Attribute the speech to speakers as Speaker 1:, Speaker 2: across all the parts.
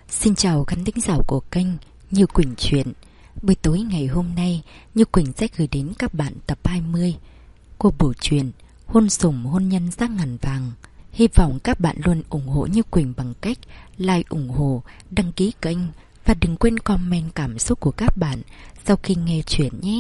Speaker 1: Xin chào khán thính giả của kênh Như Quỳnh Truyện. Buổi tối ngày hôm nay, Như Quỳnh sẽ gửi đến các bạn tập 20 của bộ truyện Hôn Sủng Hôn Nhân Giá Ngàn Vàng. Hy vọng các bạn luôn ủng hộ Như Quỳnh bằng cách like, ủng hộ, đăng ký kênh và đừng quên comment cảm xúc của các bạn sau khi nghe chuyện nhé.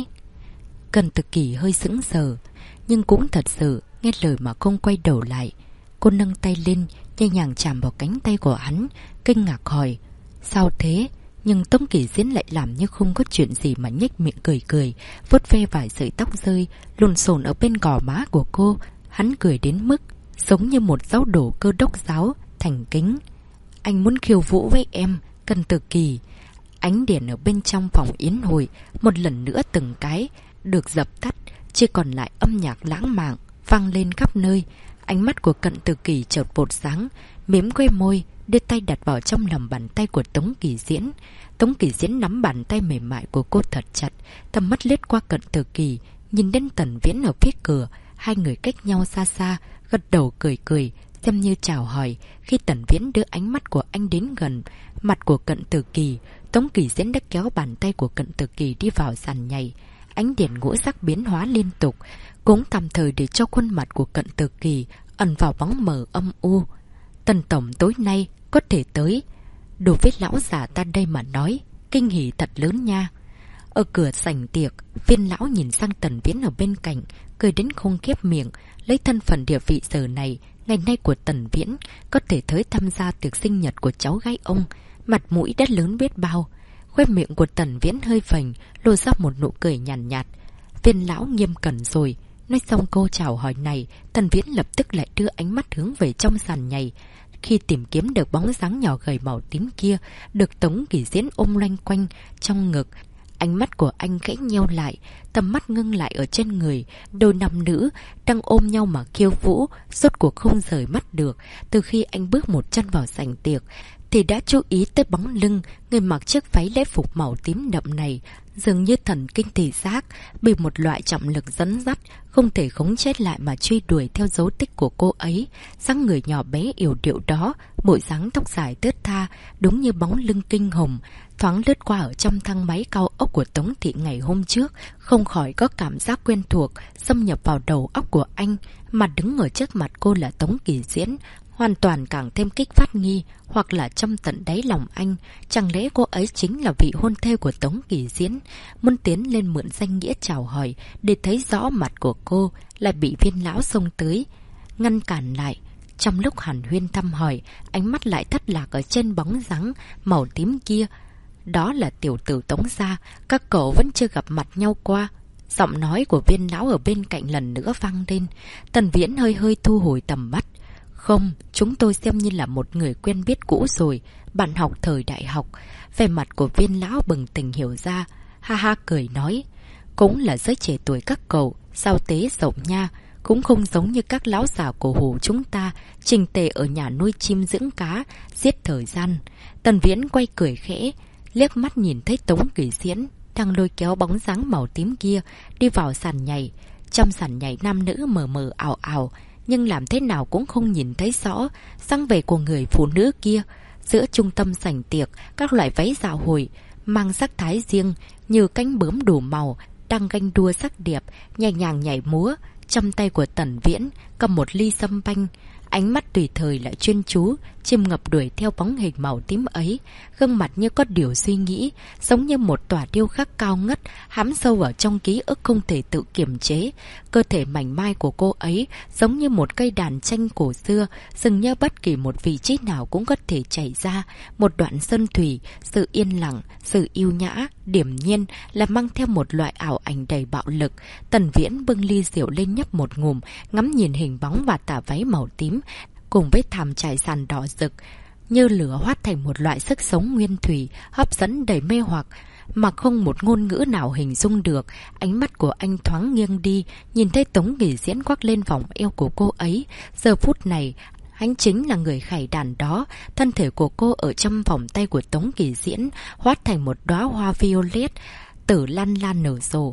Speaker 1: Cần Tự Kỷ hơi sững sờ, nhưng cũng thật sự nghe lời mà không quay đầu lại. Cô nâng tay lên, nhẹ nhàng chạm vào cánh tay của hắn, kinh ngạc hỏi: sao thế? Nhưng Tống Kỷ Diễn lại làm như không có chuyện gì mà nhếch miệng cười cười, vuốt ve vài sợi tóc rơi lộn xộn ở bên gò má của cô. Hắn cười đến mức giống như một giáo đồ Cơ Đốc giáo thành kính. Anh muốn khiêu vũ với em, Cần Tự Kỷ. Ánh đèn ở bên trong phòng yến hội một lần nữa từng cái được dập tắt, chỉ còn lại âm nhạc lãng mạn vang lên khắp nơi. Ánh mắt của Cận Tự Kỷ chợt vụt sáng, mím que môi, đưa tay đặt vào trong lòng bàn tay của Tống Kỷ Diễn. Tống Kỷ Diễn nắm bàn tay mềm mại của cô thật chặt, tầm mắt lướt qua Cận Tự Kỷ, nhìn đến Tần Viễn ở phía cửa. Hai người cách nhau xa xa, gật đầu cười cười, xem như chào hỏi. Khi Tần Viễn đưa ánh mắt của anh đến gần mặt của Cận Tự Kỷ, Tống Kỷ Diễn đã kéo bàn tay của Cận Tự Kỷ đi vào sàn nhảy. Ánh đèn ngũ sắc biến hóa liên tục, cũng tạm thời để cho khuôn mặt của Cận Tự Kỷ ẩn vào bóng mờ âm u. Tần tổng tối nay có thể tới. Đối với lão già ta đây mà nói, kinh hỉ thật lớn nha. Ở cửa sảnh tiệc, Viên lão nhìn sang Tần Viễn ở bên cạnh, cười đến không khép miệng. Lấy thân phận địa vị giờ này, ngày nay của Tần Viễn, có thể tới tham gia tiệc sinh nhật của cháu gái ông, mặt mũi đã lớn biết bao. Khóe miệng của Tần Viễn hơi phình, lộ ra một nụ cười nhàn nhạt. Viên lão nghiêm cẩn rồi. Nói xong câu chào hỏi này, Tần Viễn lập tức lại đưa ánh mắt hướng về trong sàn nhảy. Khi tìm kiếm được bóng dáng nhỏ gầy màu tím kia, được Tống Kỷ Diễn ôm loanh quanh trong ngực, ánh mắt của anh khẽ nheo lại, tầm mắt ngưng lại ở trên người đôi nam nữ đang ôm nhau mà khiêu vũ, rốt cuộc không rời mắt được. Từ khi anh bước một chân vào sảnh tiệc thì đã chú ý tới bóng lưng người mặc chiếc váy lễ phục màu tím đậm này. Dường như thần kinh thị giác bị một loại trọng lực dẫn dắt, không thể khống chế lại mà truy đuổi theo dấu tích của cô ấy. Dáng người nhỏ bé yểu điệu đó, bộ dáng tóc dài thướt tha, đúng như bóng lưng kinh hồng thoáng lướt qua ở trong thang máy cao ốc của Tống thị ngày hôm trước, không khỏi có cảm giác quen thuộc xâm nhập vào đầu óc của anh. Mà đứng ở trước mặt cô là Tống Kỷ Diễn, hoàn toàn càng thêm kích phát nghi, hoặc là trong tận đáy lòng anh, chẳng lẽ cô ấy chính là vị hôn thê của Tống Kỷ Diễn? Muốn tiến lên mượn danh nghĩa chào hỏi để thấy rõ mặt của cô, lại bị Viên lão xông tới ngăn cản lại. Trong lúc hàn huyên thăm hỏi, ánh mắt lại thất lạc ở trên bóng dáng màu tím kia. Đó là tiểu tử Tống gia, các cậu vẫn chưa gặp mặt nhau qua. Giọng nói của Viên lão ở bên cạnh lần nữa vang lên. Tần Viễn hơi hơi thu hồi tầm mắt. Không, chúng tôi xem như là một người quen biết cũ rồi, bạn học thời đại học. Vẻ mặt của Viên lão bừng tỉnh hiểu ra, ha ha cười nói. Cũng là giới trẻ tuổi các cậu, sao tế rộng nha, cũng không giống như các lão già cổ hủ chúng ta, trình tề ở nhà nuôi chim dưỡng cá, giết thời gian. Tần Viễn quay cười khẽ, liếc mắt nhìn thấy Tống Kỷ Diễn đang lôi kéo bóng dáng màu tím kia đi vào sàn nhảy. Trong sàn nhảy nam nữ mờ mờ ảo ảo, nhưng làm thế nào cũng không nhìn thấy rõ dáng vẻ của người phụ nữ kia. Giữa trung tâm sảnh tiệc, các loại váy dạo hồi mang sắc thái riêng như cánh bướm đủ màu đang ganh đua sắc đẹp, nhẹ nhàng nhảy múa. Trong tay của Tần Viễn cầm một ly sâm banh, ánh mắt tùy thời lại chuyên chú, chìm ngập đuổi theo bóng hình màu tím ấy. Gương mặt như có điều suy nghĩ, giống như một tòa điêu khắc cao ngất, hãm sâu vào trong ký ức không thể tự kiềm chế. Cơ thể mảnh mai của cô ấy giống như một cây đàn tranh cổ xưa, dường như bất kỳ một vị trí nào cũng có thể chảy ra một đoạn sơn thủy. Sự yên lặng, sự yêu nhã, điềm nhiên là mang theo một loại ảo ảnh đầy bạo lực. Tần Viễn bưng ly rượu lên nhấp một ngụm, ngắm nhìn hình bóng và tà váy màu tím cùng với thảm trải sàn đỏ rực như lửa hóa thành một loại sức sống nguyên thủy, hấp dẫn đầy mê hoặc mà không một ngôn ngữ nào hình dung được. Ánh mắt của anh thoáng nghiêng đi, nhìn thấy Tống Kỷ Diễn khoác lên vòng eo của cô ấy. Giờ phút này anh chính là người khải đàn đó. Thân thể của cô ở trong vòng tay của Tống Kỷ Diễn hóa thành một đóa hoa violet tử lan lan nở rộ,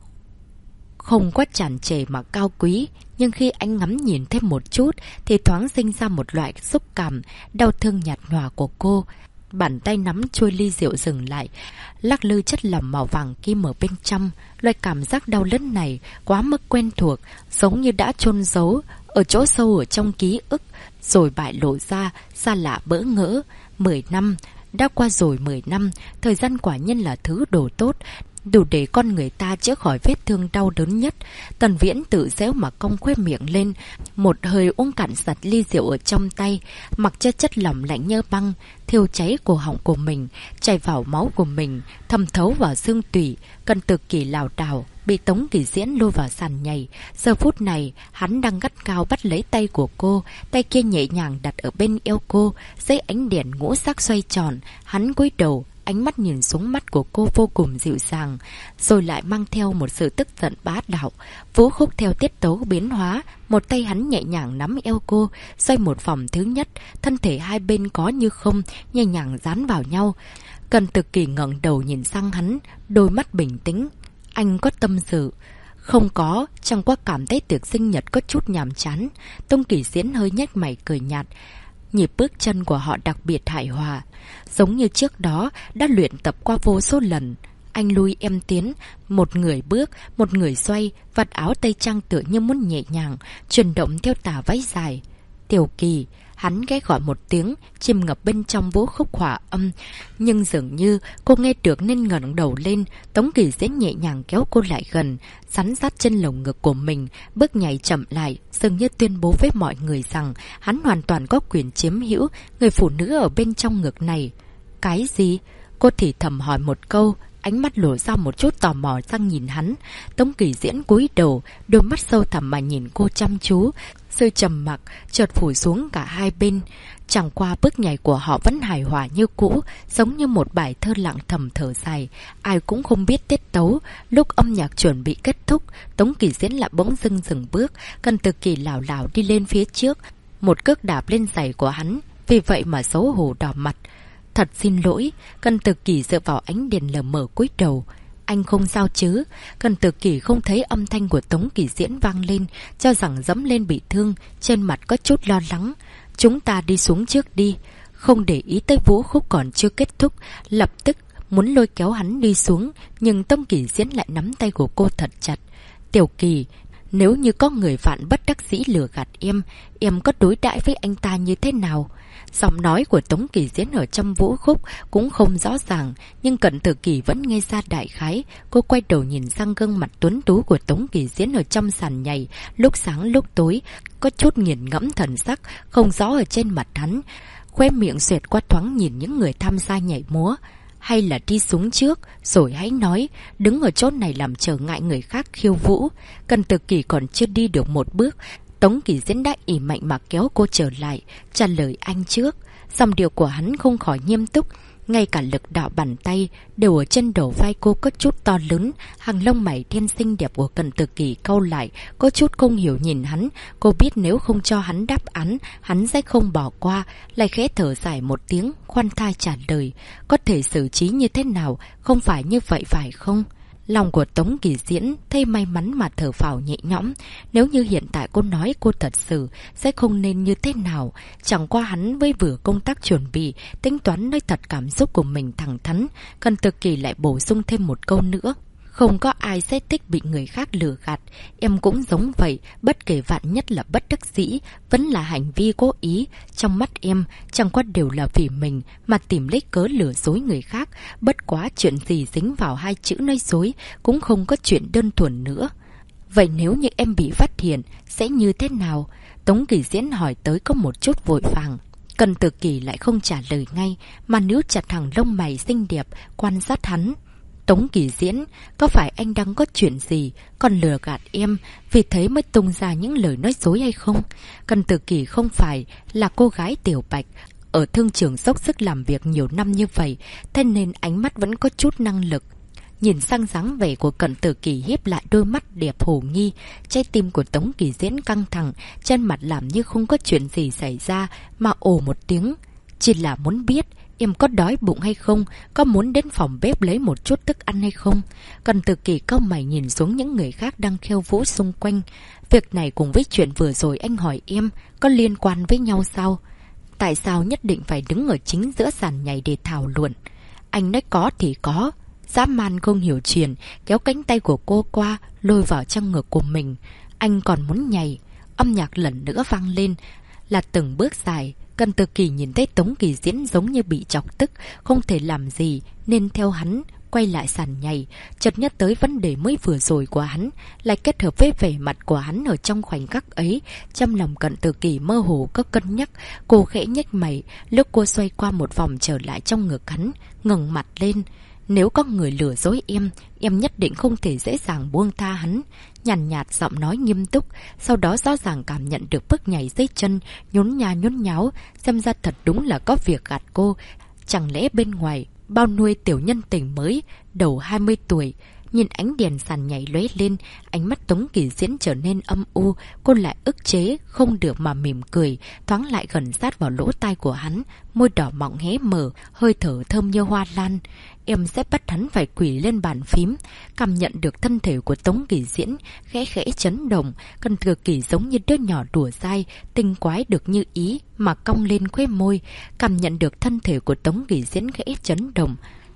Speaker 1: không quá tràn trề mà cao quý. Nhưng khi anh ngắm nhìn thêm một chút thì thoáng sinh ra một loại xúc cảm đau thương nhạt nhòa của cô. Bàn tay nắm chuôi ly rượu dừng lại, lắc lư chất lỏng màu vàng kim ở bên trong. Loại cảm giác đau đớn này quá mức quen thuộc, giống như đã chôn giấu ở chỗ sâu ở trong ký ức, rồi bại lộ ra, xa lạ bỡ ngỡ. 10 năm, đã qua rồi 10 năm, thời gian quả nhiên là thứ đồ tốt, đủ để con người ta chữa khỏi vết thương đau đớn nhất. Tần Viễn tự giễu mà cong khóe miệng lên, một hơi uống cạn sạch ly rượu ở trong tay, mặc cho chất lỏng lạnh như băng thiêu cháy cổ họng của mình, chảy vào máu của mình, thẩm thấu vào xương tủy. Cần Tử Kỳ lảo đảo bị Tống Kỳ Diễn lôi vào sàn nhảy. Giờ phút này hắn đang gắt cao bắt lấy tay của cô, tay kia nhẹ nhàng đặt ở bên eo cô. Dưới ánh đèn ngũ sắc xoay tròn, hắn cúi đầu, ánh mắt nhìn xuống mắt của cô vô cùng dịu dàng, rồi lại mang theo một sự tức giận bá đạo. Vũ Khúc theo tiết tấu biến hóa, một tay hắn nhẹ nhàng nắm eo cô, xoay một vòng thứ nhất, thân thể hai bên có như không, nhẹ nhàng dán vào nhau. Cần Tử Kỳ ngẩng đầu nhìn sang hắn, đôi mắt bình tĩnh. Anh có tâm sự? Không có, chẳng qua cảm thấy tiệc sinh nhật có chút nhàm chán. Tống Kỳ Diễn hơi nhếch mày cười nhạt. Nhịp bước chân của họ đặc biệt hài hòa, giống như trước đó đã luyện tập qua vô số lần. Anh lui em tiến, một người bước, một người xoay, vạt áo tây trang tựa như muốn nhẹ nhàng chuyển động theo tà váy dài. Tiểu Kỳ, hắn ghé gọi một tiếng, chìm ngập bên trong Vũ Khúc hòa âm. Nhưng dường như cô nghe được nên ngẩng đầu lên. Tống Kỳ Diễn nhẹ nhàng kéo cô lại gần, sắn sát chân lồng ngực của mình, bước nhảy chậm lại, dường như tuyên bố với mọi người rằng hắn hoàn toàn có quyền chiếm hữu người phụ nữ ở bên trong ngực này. Cái gì? Cô thì thầm hỏi một câu, ánh mắt lộ ra một chút tò mò sang nhìn hắn. Tống Kỳ Diễn cúi đầu, đôi mắt sâu thẳm mà nhìn cô chăm chú. Sự trầm mặc chợt phủ xuống cả hai bên. Chẳng qua bước nhảy của họ vẫn hài hòa như cũ, giống như một bài thơ lặng thầm thở dài. Ai cũng không biết tiết tấu. Lúc âm nhạc chuẩn bị kết thúc, Tống Kỳ Diễn lại bỗng dưng dừng bước. Cần Tử Kỳ lảo đảo đi lên phía trước, một cước đạp lên giày của hắn, vì vậy mà xấu hổ đỏ mặt. Thật xin lỗi. Cần Tử Kỳ dựa vào ánh đèn lờ mờ cúi đầu. Anh không sao chứ? Cần Tử Kỳ không thấy âm thanh của Tống Kỳ Diễn vang lên, cho rằng dẫm lên bị thương, trên mặt có chút lo lắng. Chúng ta đi xuống trước đi. Không để ý tới Vũ Khúc còn chưa kết thúc, lập tức muốn lôi kéo hắn đi xuống, nhưng Tống Kỳ Diễn lại nắm tay của cô thật chặt. Tiểu Kỳ, nếu như có người vạn bất đắc dĩ lừa gạt em có đối đãi với anh ta như thế nào? Giọng nói của Tống Kỳ Diễn ở trong Vũ Khúc cũng không rõ ràng, nhưng Cận Tử Kỳ vẫn nghe ra đại khái. Cô quay đầu nhìn sang gương mặt tuấn tú của Tống Kỳ Diễn ở trong sàn nhảy, lúc sáng lúc tối, có chút nghiền ngẫm thần sắc không rõ ở trên mặt hắn. Khóe miệng xoẹt qua thoáng nhìn những người tham gia nhảy múa. Hay là đi xuống trước rồi hãy nói, đứng ở chỗ này làm trở ngại người khác khiêu vũ. Cận Tử Kỳ còn chưa đi được một bước, Tống Kỳ Diễn đã ỉ mạnh mà kéo cô trở lại, trả lời anh trước. Dòng điệu của hắn không khỏi nghiêm túc, ngay cả lực đạo bàn tay đều ở trên đầu vai cô có chút to lớn. Hàng lông mày thiên xinh đẹp của Cận Tử Kỳ cau lại, có chút không hiểu nhìn hắn. Cô biết nếu không cho hắn đáp án, hắn sẽ không bỏ qua, lại khẽ thở dài một tiếng, khoan thai trả lời. Có thể xử trí như thế nào, không phải như vậy phải không? Lòng của Tống Kỳ Diễn thấy may mắn mà thở phào nhẹ nhõm. Nếu như hiện tại cô nói cô thật sự sẽ không nên như thế nào. Chẳng qua hắn với vừa công tác chuẩn bị, tính toán nói thật cảm xúc của mình thẳng thắn. Cần Tử Kỳ lại bổ sung thêm một câu nữa. Không có ai sẽ thích bị người khác lừa gạt. Em cũng giống vậy, bất kể vạn nhất là bất đắc dĩ, vẫn là hành vi cố ý. Trong mắt em, chẳng qua đều là vì mình mà tìm lấy cớ lừa dối người khác. Bất quá chuyện gì dính vào hai chữ nói dối, cũng không có chuyện đơn thuần nữa. Vậy nếu như em bị phát hiện, sẽ như thế nào? Tống Kỳ Diễn hỏi tới có một chút vội vàng. Cần Tử Kỳ lại không trả lời ngay, mà níu chặt hàng lông mày xinh đẹp, quan sát hắn. Tống Kỳ Diễn, có phải anh đang có chuyện gì, còn lừa gạt em, vì thế mới tung ra những lời nói dối hay không? Cần Tử Kỳ không phải là cô gái tiểu bạch, ở thương trường dốc sức làm việc nhiều năm như vậy, thế nên ánh mắt vẫn có chút năng lực. Nhìn sang dáng vẻ của Cận Tử Kỳ hiếp lại đôi mắt đẹp hồ nghi, trái tim của Tống Kỳ Diễn căng thẳng, trên mặt làm như không có chuyện gì xảy ra, mà ồ một tiếng. Chỉ là muốn biết em có đói bụng hay không, có muốn đến phòng bếp lấy một chút thức ăn hay không? Cận Tử Kỳ cau mày nhìn xuống những người khác đang khiêu vũ xung quanh. Việc này cùng với chuyện vừa rồi anh hỏi em có liên quan với nhau sao? tại sao nhất định phải đứng ở chính giữa sàn nhảy để thảo luận? Anh nói có thì có. Dã man không hiểu chuyện, kéo cánh tay của cô qua, lôi vào trong ngực của mình. Anh còn muốn nhảy. Âm nhạc lần nữa vang lên, là từng bước dài. Cần Từ Kỳ nhìn thấy Tống Kỳ Diễn giống như bị chọc tức, không thể làm gì, nên theo hắn quay lại sàn nhảy. Chợt nhớ tới vấn đề mới vừa rồi của hắn, lại kết hợp với vẻ mặt của hắn ở trong khoảnh khắc ấy. Trong lòng Cận Từ Kỳ mơ hồ có cân nhắc. Cô khẽ nhếch mày, lúc cô xoay qua một vòng trở lại trong ngực hắn, ngẩng mặt lên. Nếu có người lừa dối em nhất định không thể dễ dàng buông tha hắn. Nhàn nhạt giọng nói nghiêm túc, sau đó rõ ràng cảm nhận được bước nhảy dưới chân, nhún nháo, xem ra thật đúng là có việc gạt cô. Chẳng lẽ bên ngoài bao nuôi tiểu nhân tình mới, đầu 20 tuổi. Nhìn ánh đèn sàn nhảy lóe lên, ánh mắt Tống Kỳ Diễn trở nên âm u, cô lại ức chế không được mà mỉm cười, thoáng lại gần sát vào lỗ tai của hắn, môi đỏ mọng hé mở, hơi thở thơm như hoa lan. Em sẽ bắt hắn phải quỳ lên bàn phím. Cảm nhận được thân thể của Tống Kỳ Diễn khẽ khẽ chấn động, Cần Từ Kỳ giống như đứa nhỏ đùa dai, tinh quái được như ý mà cong lên khóe môi. Cảm nhận được thân thể của Tống Kỳ Diễn khẽ chấn động.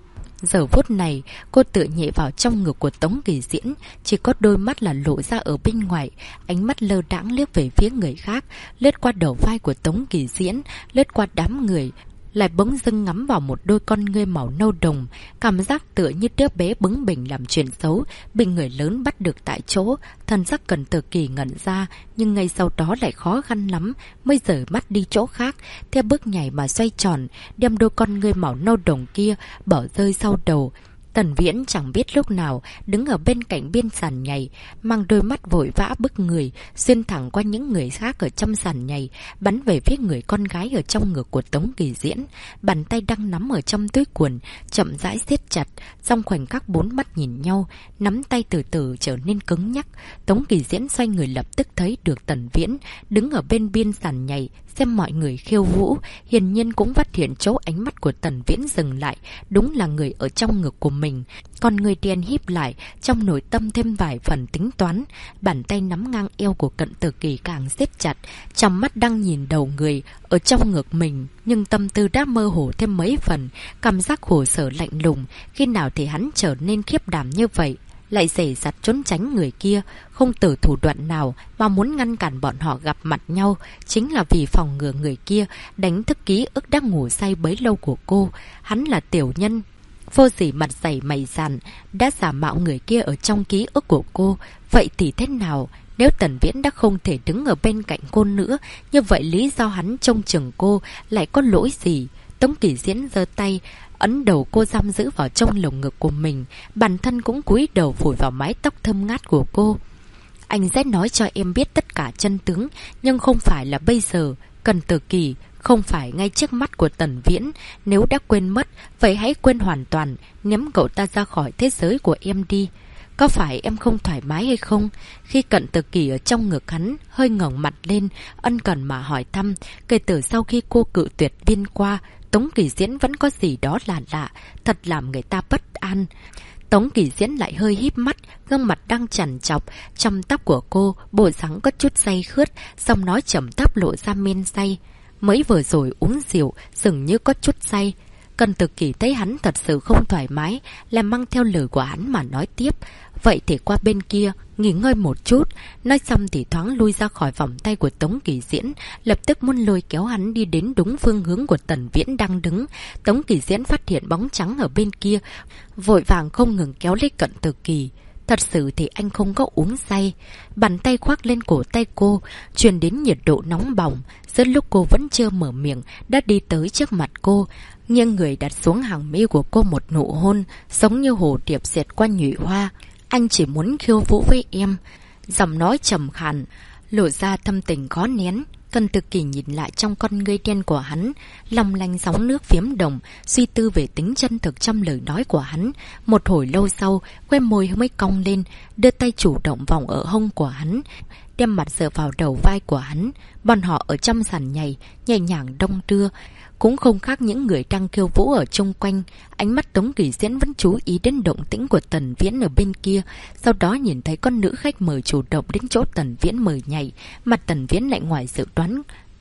Speaker 1: Giờ phút này, cô tựa nhẹ vào trong ngực của Tống Kỳ Diễn, chỉ có đôi mắt là lộ ra ở bên ngoài, ánh mắt lơ đãng liếc về phía người khác, lướt qua đầu vai của Tống Kỳ Diễn, lướt qua đám người, lại bỗng dưng ngắm vào một đôi con ngươi màu nâu đồng, cảm giác tựa như đứa bé bướng bỉnh làm chuyện xấu, bị người lớn bắt được tại chỗ. Thân sắc Cần Từ Kỳ ngẩn ra, nhưng ngay sau đó lại khó khăn lắm mới rời mắt đi chỗ khác, theo bước nhảy mà xoay tròn, đem đôi con ngươi màu nâu đồng kia bỏ rơi sau đầu. Tần Viễn chẳng biết lúc nào đứng ở bên cạnh biên sàn nhảy, mang đôi mắt vội vã bức người, xuyên thẳng qua những người khác ở trong sàn nhảy, bắn về phía người con gái ở trong ngực của Tống Kỳ Diễn. Bàn tay đang nắm ở trong túi quần, chậm rãi siết chặt, trong khoảnh khắc bốn mắt nhìn nhau, nắm tay từ từ trở nên cứng nhắc. Tống Kỳ Diễn xoay người lập tức thấy được Tần Viễn đứng ở bên biên sàn nhảy, xem mọi người khiêu vũ, hiển nhiên cũng phát hiện chỗ ánh mắt của Tần Viễn dừng lại, đúng là người ở trong ngực của mình. Con người đen híp lại, trong nội tâm thêm vài phần tính toán. Bàn tay nắm ngang eo của Cận Từ Kỳ càng siết chặt, trong mắt đang nhìn đầu người ở trong ngực mình, nhưng tâm tư đã mơ hồ thêm mấy phần, cảm giác khổ sở lạnh lùng. Khi nào thì hắn trở nên khiếp đảm như vậy, lại dè dặt trốn tránh người kia, không từ thủ đoạn nào mà muốn ngăn cản bọn họ gặp mặt nhau, chính là vì phòng ngừa người kia đánh thức ký ức đang ngủ say bấy lâu của cô. Hắn là tiểu nhân vô sỉ mặt dày mày dạn, đã giả mạo người kia ở trong ký ức của cô. Vậy thì thế nào? Nếu Tần Viễn đã không thể đứng ở bên cạnh cô nữa, như vậy lý do hắn trông chừng cô lại có lỗi gì? Tống Kỳ Diễn giơ tay ấn đầu cô giam giữ vào trong lồng ngực của mình, bản thân cũng cúi đầu vùi vào mái tóc thơm ngát của cô. Anh sẽ nói cho em biết tất cả chân tướng, nhưng không phải là bây giờ. Cần Từ Kỳ, không phải ngay trước mắt của Tần Viễn. Nếu đã quên mất, vậy hãy quên hoàn toàn, ném cậu ta ra khỏi thế giới của em đi. Có phải em không thoải mái hay không? Khi Cận Từ Kỳ ở trong ngực hắn, hơi ngẩng mặt lên, ân cần mà hỏi thăm. Kể từ sau khi cô cự tuyệt Viên qua, Tống Kỳ Diễn vẫn có gì đó là lạ, thật làm người ta bất an. Tống Kỳ Diễn lại hơi híp mắt, gương mặt đang trằn trọc, trong tóc của cô, bộ dáng có chút say khướt, giọng nói trầm thấp lộ ra men say. Mới vừa rồi uống rượu, dường như có chút say. Cần Từ Kỳ thấy hắn thật sự không thoải mái, làm mang theo lời của hắn mà nói tiếp. Vậy thì qua bên kia, nghỉ ngơi một chút. Nói xong thì thoáng lui ra khỏi vòng tay của Tống Kỳ Diễn, lập tức muốn lôi kéo hắn đi đến đúng phương hướng của Tần Viễn đang đứng. Tống Kỳ Diễn phát hiện bóng trắng ở bên kia, vội vàng không ngừng kéo lấy Cận Từ Kỳ. Thật sự thì anh không có uống say. Bàn tay khoác lên cổ tay cô, truyền đến nhiệt độ nóng bỏng. Giữa lúc cô vẫn chưa mở miệng, đã đi tới trước mặt cô, nghiêng người đặt xuống hàng mi của cô một nụ hôn, giống như hồ điệp xẹt qua nhụy hoa. Anh chỉ muốn khiêu vũ với em. Giọng nói trầm khàn, lộ ra thâm tình khó nén. Cần Từ Kỳ nhìn lại trong con ngươi đen của hắn, long lanh sóng nước phiếm đồng, suy tư về tính chân thực trong lời nói của hắn. Một hồi lâu sau, que môi mới cong lên, đưa tay chủ động vòng ở hông của hắn, đem mặt dựa vào đầu vai của hắn. Bọn họ ở trong sàn nhảy, nhẹ nhàng đong đưa, cũng không khác những người đang khiêu vũ ở chung quanh. Ánh mắt Tống Kỳ Diễn vẫn chú ý đến động tĩnh của Tần Viễn ở bên kia. Sau đó nhìn thấy con nữ khách mời chủ động đến chỗ Tần Viễn mời nhảy, mặt Tần Viễn lại ngoài dự đoán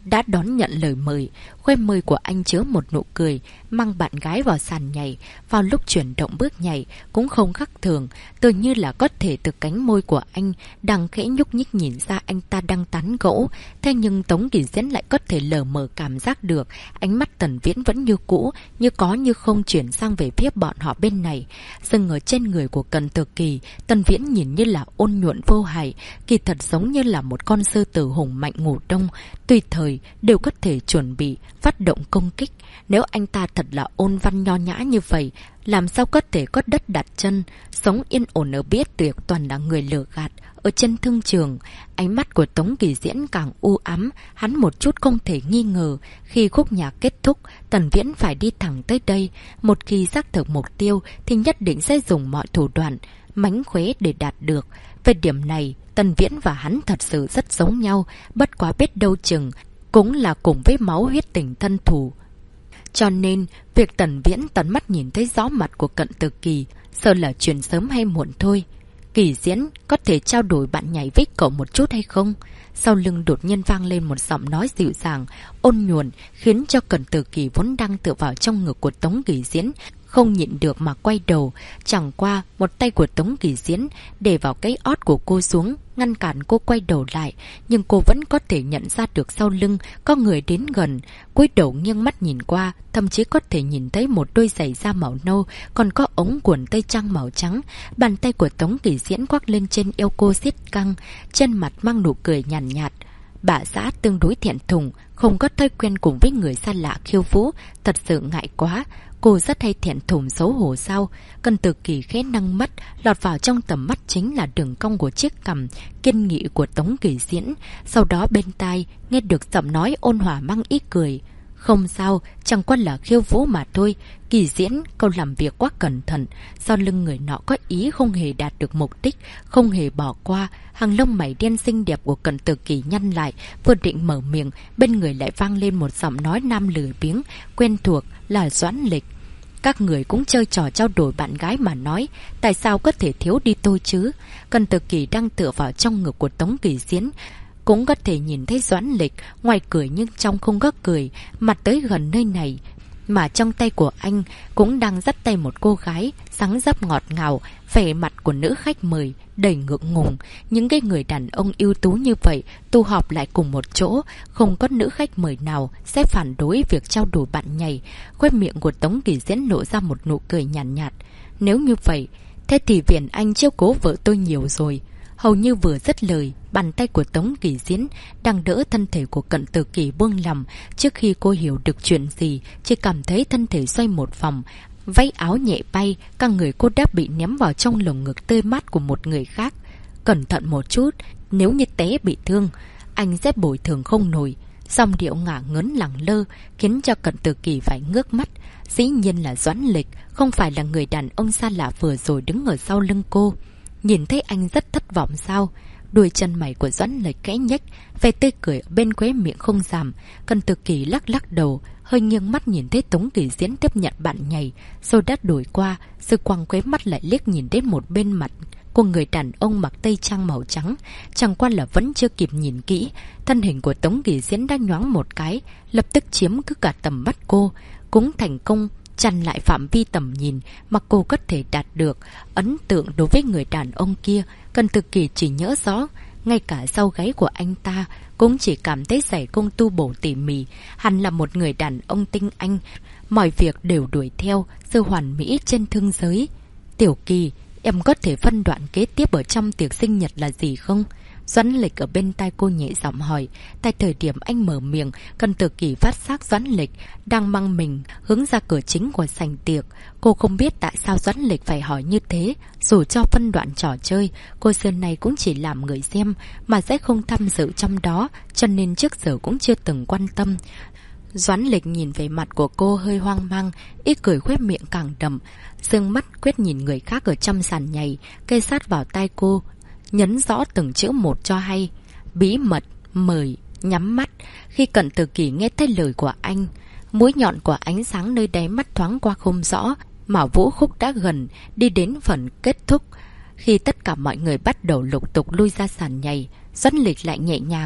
Speaker 1: đã đón nhận lời mời. Khóe môi của anh chứa một nụ cười, mang bạn gái vào sàn nhảy. Vào lúc chuyển động bước nhảy cũng không khác thường, tự như là có thể từ cánh môi của anh đang khẽ nhúc nhích nhìn ra anh ta đang tán gẫu. Thế nhưng Tống Kỳ Diễn lại có thể lờ mờ cảm giác được ánh mắt Tần Viễn vẫn như cũ, như có như không chuyển sang về phía bọn họ bên này. Dừng ở trên người của Cận Tử Kỳ, Tần Viễn nhìn như là ôn nhuận vô hại, kỳ thật giống như là một con sư tử hùng mạnh ngủ đông, tùy thời đều có thể chuẩn bị phát động công kích. Nếu anh ta thật là ôn văn nho nhã như vậy, làm sao có thể có đất đặt chân, sống yên ổn ở biết tuyệt toàn là người lừa gạt. Ở trên thương trường, ánh mắt của Tống Kỳ Diễn càng u ám, hắn một chút không thể nghi ngờ. Khi khúc nhạc kết thúc, Tần Viễn phải đi thẳng tới đây. Một khi xác thực mục tiêu thì nhất định sẽ dùng mọi thủ đoạn, mánh khóe để đạt được. Về điểm này, Tần Viễn và hắn thật sự rất giống nhau, bất quá biết đâu chừng cũng là cùng với máu huyết tình thân thủ. Cho nên, việc Tần Viễn tận mắt nhìn thấy rõ mặt của Cận Tử Kỳ, sợ là chuyện sớm hay muộn thôi. Kỳ Diễn, có thể trao đổi bạn nhảy với cậu một chút hay không? Sau lưng đột nhiên vang lên một giọng nói dịu dàng, ôn nhuần, khiến cho Cận Tử Kỳ vốn đang tựa vào trong ngực của Tống Kỳ Diễn không nhịn được mà quay đầu. Chẳng qua, một tay của Tống Kỳ Diễn để vào cái ót của cô xuống, ngăn cản cô quay đầu lại. Nhưng cô vẫn có thể nhận ra được sau lưng có người đến gần. Cúi đầu nghiêng mắt nhìn qua, thậm chí có thể nhìn thấy một đôi giày da màu nâu, còn có ống quần tây trang màu trắng. Bàn tay của Tống Kỳ Diễn khoác lên trên eo cô siết căng, trên mặt mang nụ cười nhàn nhạt. Bà xã tương đối thẹn thùng, không có thói quen cùng với người xa lạ khiêu vũ, thật sự ngại quá. Cô rất hay thẹn thùng xấu hổ sao? Cận Tử Kỳ khẽ nâng mắt, lọt vào trong tầm mắt chính là đường cong của chiếc cằm kiên nghị của Tống Kỳ Diễn. Sau đó bên tai nghe được giọng nói ôn hòa mang ý cười. Không sao, chẳng qua là khiêu vũ mà thôi. Kỳ Diễn, cậu làm việc quá cẩn thận. Sau lưng người nọ có ý không hề đạt được mục đích, không hề bỏ qua. Hàng lông mày đen xinh đẹp của Cận Tử Kỳ nhăn lại, vừa định mở miệng, bên người lại vang lên một giọng nói nam lười biếng, quen thuộc là Doãn Lịch. Các người cũng chơi trò trao đổi bạn gái mà nói, tại sao có thể thiếu đi tôi chứ? Cận Tử Kỳ đang tựa vào trong ngực của Tống Kỳ Diễn, cũng có thể nhìn thấy Doãn Lịch, ngoài cười nhưng trong không có cười, mặt tới gần nơi này. Mà trong tay của anh cũng đang dắt tay một cô gái, dáng dấp ngọt ngào, vẻ mặt của nữ khách mời, đầy ngượng ngùng. Những cái người đàn ông ưu tú như vậy, tụ họp lại cùng một chỗ, không có nữ khách mời nào sẽ phản đối việc trao đổi bạn nhảy. Khóe miệng của Tống Kỳ Diễn lộ ra một nụ cười nhàn nhạt. Nếu như vậy, thế thì viện anh chiếu cố vợ tôi nhiều rồi. Hầu như vừa dứt lời, bàn tay của Tống Kỳ Diễn đang đỡ thân thể của Cận Tử Kỳ buông lỏng. Trước khi cô hiểu được chuyện gì, chỉ cảm thấy thân thể xoay một vòng, váy áo nhẹ bay, cả người cô đã bị ném vào trong lồng ngực tươi mát của một người khác. Cẩn thận một chút, nếu như té bị thương, anh sẽ bồi thường không nổi. Dòng điệu ngả ngớn lẳng lơ khiến cho Cận Tử Kỳ phải ngước mắt. Dĩ nhiên là Doãn Lịch, không phải là người đàn ông xa lạ vừa rồi đứng ở sau lưng cô. Nhìn thấy anh rất thất vọng sao? Đuôi chân mày của Doãn Lịch khẽ nhếch, vẻ tươi cười ở bên khóe miệng không giảm. Cận Tử Kỳ lắc lắc đầu, hơi nghiêng mắt nhìn thấy Tống Kỳ Diễn tiếp nhận bạn nhảy, rồi đã đổi qua, sự quăng khóe mắt lại liếc nhìn đến một bên mặt của người đàn ông mặc tây trang màu trắng. Chẳng qua là vẫn chưa kịp nhìn kỹ, thân hình của Tống Kỳ Diễn đã nhoáng một cái, lập tức chiếm cứ cả tầm mắt cô, cũng thành công chặn lại phạm vi tầm nhìn mà cô có thể đạt được. Ấn tượng đối với người đàn ông kia, Cận Tử Kỳ chỉ nhớ rõ, ngay cả sau gáy của anh ta cũng chỉ cảm thấy giày công tu bổ tỉ mỉ. Hắn là một người đàn ông tinh anh, mọi việc đều đuổi theo sự hoàn mỹ trên thương giới. Tiểu Kỳ, em có thể phân đoạn kế tiếp ở trong tiệc sinh nhật là gì không? Doãn Lịch ở bên tai cô nhẹ giọng hỏi. Tại thời điểm anh mở miệng, Cận Tử Kỳ phát giác Doãn Lịch đang mang mình hướng ra cửa chính của sảnh tiệc. Cô không biết tại sao Doãn Lịch phải hỏi như thế. Dù cho phân đoạn trò chơi, cô xưa nay cũng chỉ làm người xem mà sẽ không tham dự trong đó, cho nên trước giờ cũng chưa từng quan tâm. Doãn Lịch nhìn về mặt của cô hơi hoang mang, ý cười khóe miệng càng đậm, dương mắt quét nhìn người khác ở trong sàn nhảy, kê sát vào tai cô, nhấn rõ từng chữ một cho hay. Bí mật, mời, nhắm mắt. Khi Cận Tử Kỳ nghe thấy lời của anh, mũi nhọn của ánh sáng nơi đáy mắt thoáng qua không rõ, mà vũ khúc đã gần, đi đến phần kết thúc. Khi tất cả mọi người bắt đầu lục tục lui ra sàn nhảy, Doãn Lịch lại nhẹ nhàng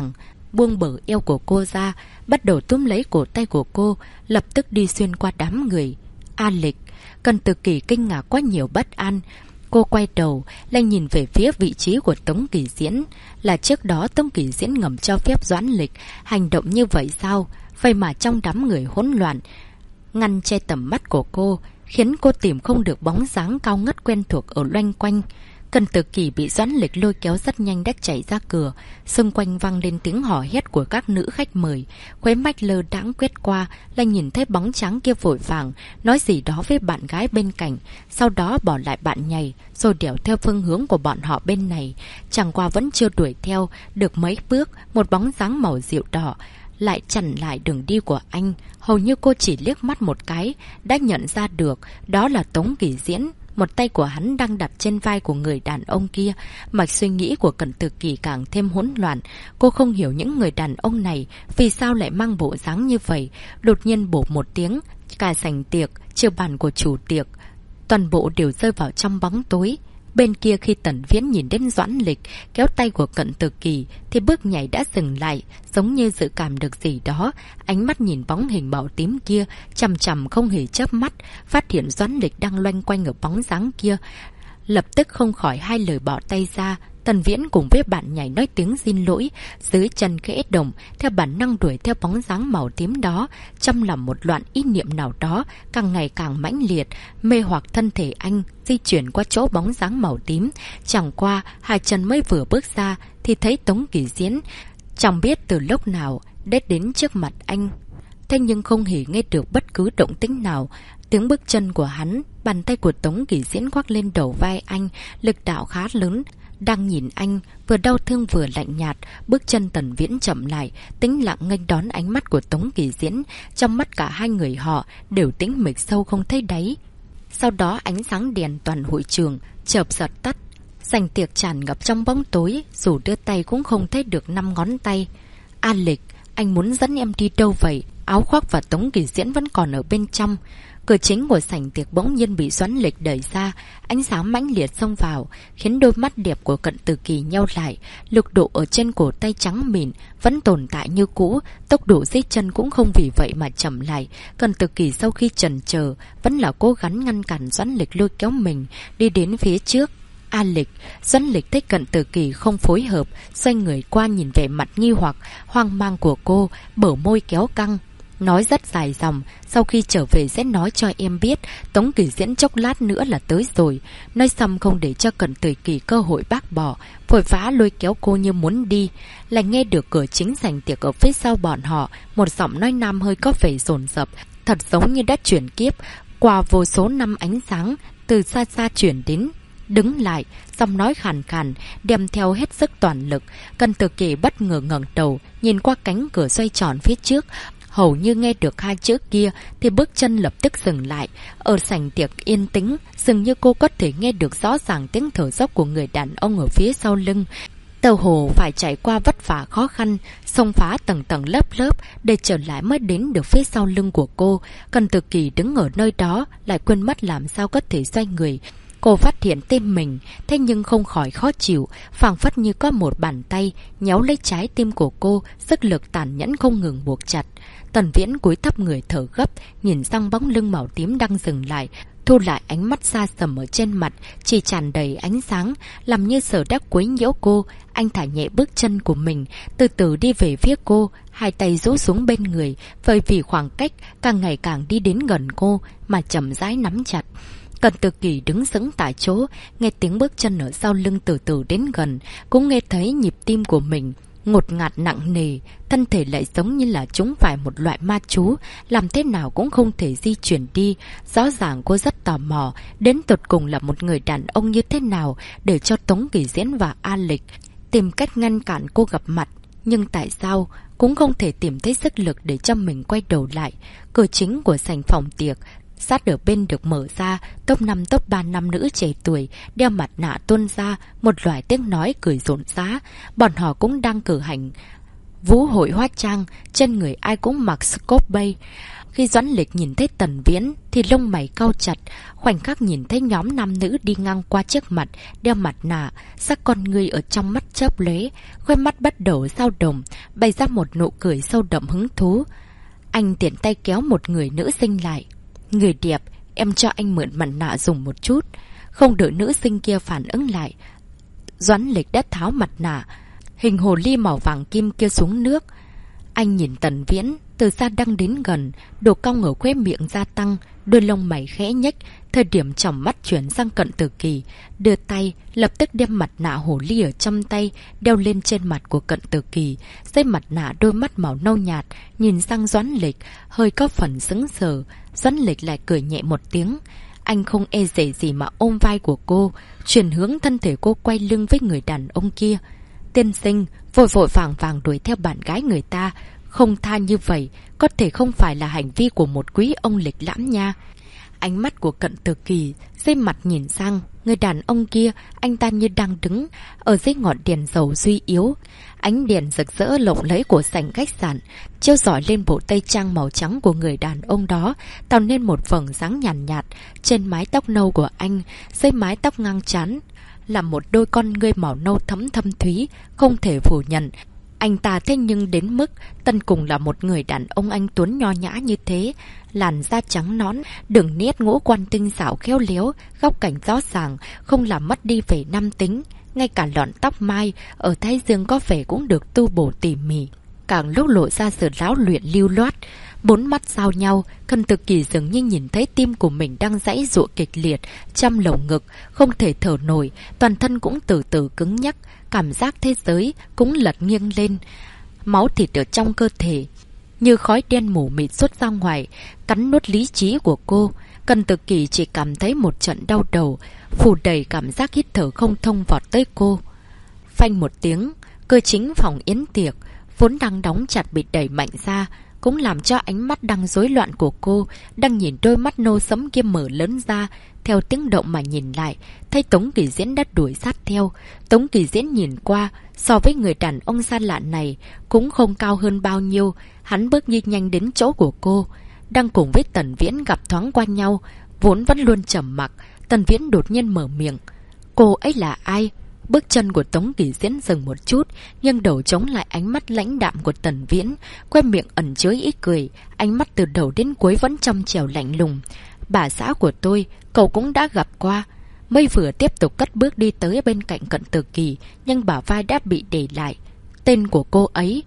Speaker 1: buông bờ eo của cô ra, bắt đầu túm lấy cổ tay của cô, lập tức đi xuyên qua đám người. A Lịch, Cần Từ Kỳ kinh ngạc quá nhiều bất an. Cô quay đầu, lại nhìn về phía vị trí của Tống Kỳ Diễn. Là trước đó Tống Kỳ Diễn ngầm cho phép Doãn Lịch hành động như vậy sao? Vậy mà trong đám người hỗn loạn, ngăn che tầm mắt của cô, khiến cô tìm không được bóng dáng cao ngất quen thuộc ở loanh quanh. Cần Từ Kỳ bị Doãn Lịch lôi kéo rất nhanh đã chạy ra cửa. Xung quanh vang lên tiếng hò hét của các nữ khách mời. Khóe mắt lơ đãng quét qua, lại nhìn thấy bóng trắng kia vội vàng nói gì đó với bạn gái bên cạnh, sau đó bỏ lại bạn nhảy, rồi đẻo theo phương hướng của bọn họ bên này. Chẳng qua vẫn chưa đuổi theo được mấy bước, một bóng dáng màu rượu đỏ lại chặn lại đường đi của anh. Hầu như cô chỉ liếc mắt một cái đã nhận ra được đó là Tống Kỳ Diễn. Một tay của hắn đang đặt trên vai của người đàn ông kia. Mạch suy nghĩ của Cẩn Từ Kỳ càng thêm hỗn loạn. Cô không hiểu những người đàn ông này vì sao lại mang bộ dáng như vậy. Đột nhiên bổ một tiếng, cả sảnh tiệc, trừ bàn của chủ tiệc, toàn bộ đều rơi vào trong bóng tối. Bên kia khi Tần Viễn nhìn đến Doãn Lịch kéo tay của Cận Từ Kỳ thì bước nhảy đã dừng lại, giống như dự cảm được gì đó. Ánh mắt nhìn bóng hình màu tím kia, chằm chằm không hề chớp mắt, phát hiện Doãn Lịch đang loanh quanh ở bóng dáng kia. Lập tức không khỏi hai lời bỏ tay ra. Tần Viễn cùng với bạn nhảy nói tiếng xin lỗi, dưới chân khẽ động, theo bản năng đuổi theo bóng dáng màu tím đó. Trong lòng một loạt ý niệm nào đó càng ngày càng mãnh liệt, mê hoặc thân thể anh di chuyển qua chỗ bóng dáng màu tím. Chẳng qua hai chân mới vừa bước ra thì thấy Tống Kỳ Diễn chẳng biết từ lúc nào đã đến trước mặt anh. Thế nhưng không hề nghe được bất cứ động tĩnh nào. Tiếng bước chân của hắn, bàn tay của Tống Kỳ Diễn khoác lên đầu vai anh, lực đạo khá lớn. Đang nhìn anh, vừa đau thương vừa lạnh nhạt, bước chân Tần Viễn chậm lại, tĩnh lặng nghênh đón ánh mắt của Tống Kỳ Diễn. Trong mắt cả hai người họ đều tĩnh mịch sâu không thấy đáy. Sau đó ánh sáng đèn toàn hội trường chợp giật tắt, sảnh tiệc tràn ngập trong bóng tối, dù đưa tay cũng không thấy được 5 ngón tay. A Lịch, anh muốn dẫn em đi đâu vậy? Áo khoác và Tống Kỳ Diễn vẫn còn ở bên trong. Cửa chính của sảnh tiệc bỗng nhiên bị Doãn Lịch đẩy ra, ánh sáng mãnh liệt xông vào, khiến đôi mắt đẹp của Cận Từ Kỳ nheo lại. Lực độ ở trên cổ tay trắng mịn vẫn tồn tại như cũ, tốc độ di chân cũng không vì vậy mà chậm lại. Cận Từ Kỳ sau khi chần chờ, vẫn là cố gắng ngăn cản Doãn Lịch lôi kéo mình đi đến phía trước. A Lịch, Doãn Lịch thấy Cận Từ Kỳ không phối hợp, xoay người qua nhìn vẻ mặt nghi hoặc, hoang mang của cô, bờ môi kéo căng. Nói rất dài dòng, sau khi trở về sẽ nói cho em biết, Tống Kỳ Diễn chốc lát nữa là tới rồi. Nói xong không để cho Cận Từ Kỳ cơ hội bác bỏ, vội vã lôi kéo cô như muốn đi. Lại nghe được cửa chính sảnh tiệc ở phía sau bọn họ, một giọng nói nam hơi có vẻ dồn dập, thật giống như đã chuyển kiếp, qua vô số năm ánh sáng, từ xa xa chuyển đến. Đứng lại, giọng nói khàn khàn, đem theo hết sức toàn lực. Cận Từ Kỳ bất ngờ ngẩng đầu, nhìn qua cánh cửa xoay tròn phía trước. Hầu như nghe được hai chữ kia thì bước chân lập tức dừng lại. Ở sảnh tiệc yên tĩnh, dường như cô có thể nghe được rõ ràng tiếng thở dốc của người đàn ông ở phía sau lưng. Tàu hồ phải trải qua vất vả khó khăn, xông phá tầng tầng lớp lớp để trở lại mới đến được phía sau lưng của cô. Cận Từ Kỳ đứng ở nơi đó lại quên mất làm sao có thể xoay người. Cô phát hiện tim mình, thế nhưng không khỏi khó chịu, phảng phất như có một bàn tay nhéo lấy trái tim của cô, sức lực tàn nhẫn không ngừng buộc chặt. Tần Viễn cúi thấp người thở gấp, nhìn sang bóng lưng màu tím đang dừng lại, thu lại ánh mắt xa sầm ở trên mặt, chỉ tràn đầy ánh sáng, làm như sợ đã quấy nhiễu cô. Anh thả nhẹ bước chân của mình, từ từ đi về phía cô, hai tay rũ xuống bên người, bởi vì khoảng cách càng ngày càng đi đến gần cô mà chậm rãi nắm chặt. Cận Từ Kỳ đứng sững tại chỗ, nghe tiếng bước chân ở sau lưng từ từ đến gần, cũng nghe thấy nhịp tim của mình ngột ngạt nặng nề, thân thể lại giống như là trúng phải một loại ma chú, làm thế nào cũng không thể di chuyển đi. Rõ ràng cô rất tò mò, đến tột cùng là một người đàn ông như thế nào để cho Tống Kỳ Diễn và A Lịch tìm cách ngăn cản cô gặp mặt. Nhưng tại sao cũng không thể tìm thấy sức lực để cho mình quay đầu lại. Cửa chính của sảnh phòng tiệc sát ở bên được mở ra, top 5 top 3 nam nữ trẻ tuổi đeo mặt nạ tuôn ra, một loại tiếng nói cười rộn rã. Bọn họ cũng đang cử hành vũ hội hóa trang, trên người ai cũng mặc scope bay, Khi Doãn Lịch nhìn thấy Tần Viễn thì lông mày cau chặt, khoảnh khắc nhìn thấy nhóm nam nữ đi ngang qua trước mặt, đeo mặt nạ, sắc con người ở trong mắt chớp lóe, khóe mắt bắt đầu dao động, bày ra một nụ cười sâu đậm hứng thú. Anh tiện tay kéo một người nữ sinh lại. Người đẹp, em cho anh mượn mặt nạ dùng một chút. Không đợi nữ sinh kia phản ứng lại, Doãn Lịch đã tháo mặt nạ, hình hồ ly màu vàng kim kia xuống nước. Anh nhìn Tần Viễn, từ xa đang đến gần, độ cong ở khóe miệng gia tăng, đôi lông mày khẽ nhếch, thời điểm tròng mắt chuyển sang Cận Tử Kỳ, đưa tay, lập tức đem mặt nạ hồ ly ở trong tay, đeo lên trên mặt của Cận Tử Kỳ. Dưới mặt nạ đôi mắt màu nâu nhạt, nhìn sang Doãn Lịch, hơi có phần sững sờ. Doãn Lịch lại cười nhẹ một tiếng. Anh không e dè gì mà ôm vai của cô, chuyển hướng thân thể cô quay lưng với người đàn ông kia. Tiên sinh, vội vội vàng vàng đuổi theo bạn gái người ta, không tha như vậy, có thể không phải là hành vi của một quý ông lịch lãm nha. Ánh mắt của Cận Tử Kỳ dưới mặt nhìn sang người đàn ông kia, anh ta như đang đứng ở dưới ngọn đèn dầu duy yếu. Ánh đèn rực rỡ lộng lẫy của sảnh khách sạn chiếu rọi lên bộ tây trang màu trắng của người đàn ông đó, tạo nên một vầng sáng nhàn nhạt trên mái tóc nâu của anh. Dưới mái tóc ngang trán là một đôi con ngươi màu nâu thẫm thâm thúy, không thể phủ nhận. Anh ta thế nhưng đến mức tân cùng là một người đàn ông anh tuấn nho nhã như thế, làn da trắng nõn, đường nét ngũ quan tinh xảo khéo léo, góc cạnh rõ ràng, không làm mất đi vẻ nam tính. Ngay cả lọn tóc mai ở thái dương có vẻ cũng được tu bổ tỉ mỉ, càng lúc lộ ra sự ráo luyện lưu loát. Bốn mắt giao nhau, Cận Tử Kỳ dường như nhìn thấy tim của mình đang giãy giụa kịch liệt trong lồng ngực, không thể thở nổi, toàn thân cũng từ từ cứng nhắc, cảm giác thế giới cũng lật nghiêng lên. Máu thịt ở trong cơ thể như khói đen mù mịt xuất ra ngoài, cắn nuốt lý trí của cô. Cận Tử Kỳ chỉ cảm thấy một trận đau đầu, phủ đầy cảm giác hít thở không thông vọt tới cô. Phanh một tiếng, cửa chính phòng yến tiệc vốn đang đóng chặt bị đẩy mạnh ra, cũng làm cho ánh mắt đang rối loạn của cô, đang nhìn đôi mắt nâu sẫm kia mở lớn ra, theo tiếng động mà nhìn lại, thấy Tống Kỳ Diễn đã đuổi sát theo. Tống Kỳ Diễn nhìn qua, so với người đàn ông xa lạ này, cũng không cao hơn bao nhiêu. Hắn bước đi nhanh đến chỗ của cô, đang cùng với Tần Viễn gặp thoáng qua nhau, vốn vẫn luôn trầm mặc. Tần Viễn đột nhiên mở miệng. Cô ấy là ai? Bước chân của Tống Kỳ Diễn dừng một chút, nghiêng đầu chống lại ánh mắt lãnh đạm của Tần Viễn, quay miệng ẩn chứa ý cười, ánh mắt từ đầu đến cuối vẫn trong trẻo lạnh lùng. Bà xã của tôi, cậu cũng đã gặp qua. Mới vừa tiếp tục cất bước đi tới bên cạnh Cận Tử Kỳ, nhưng bả vai đã bị để lại. Tên của cô ấy.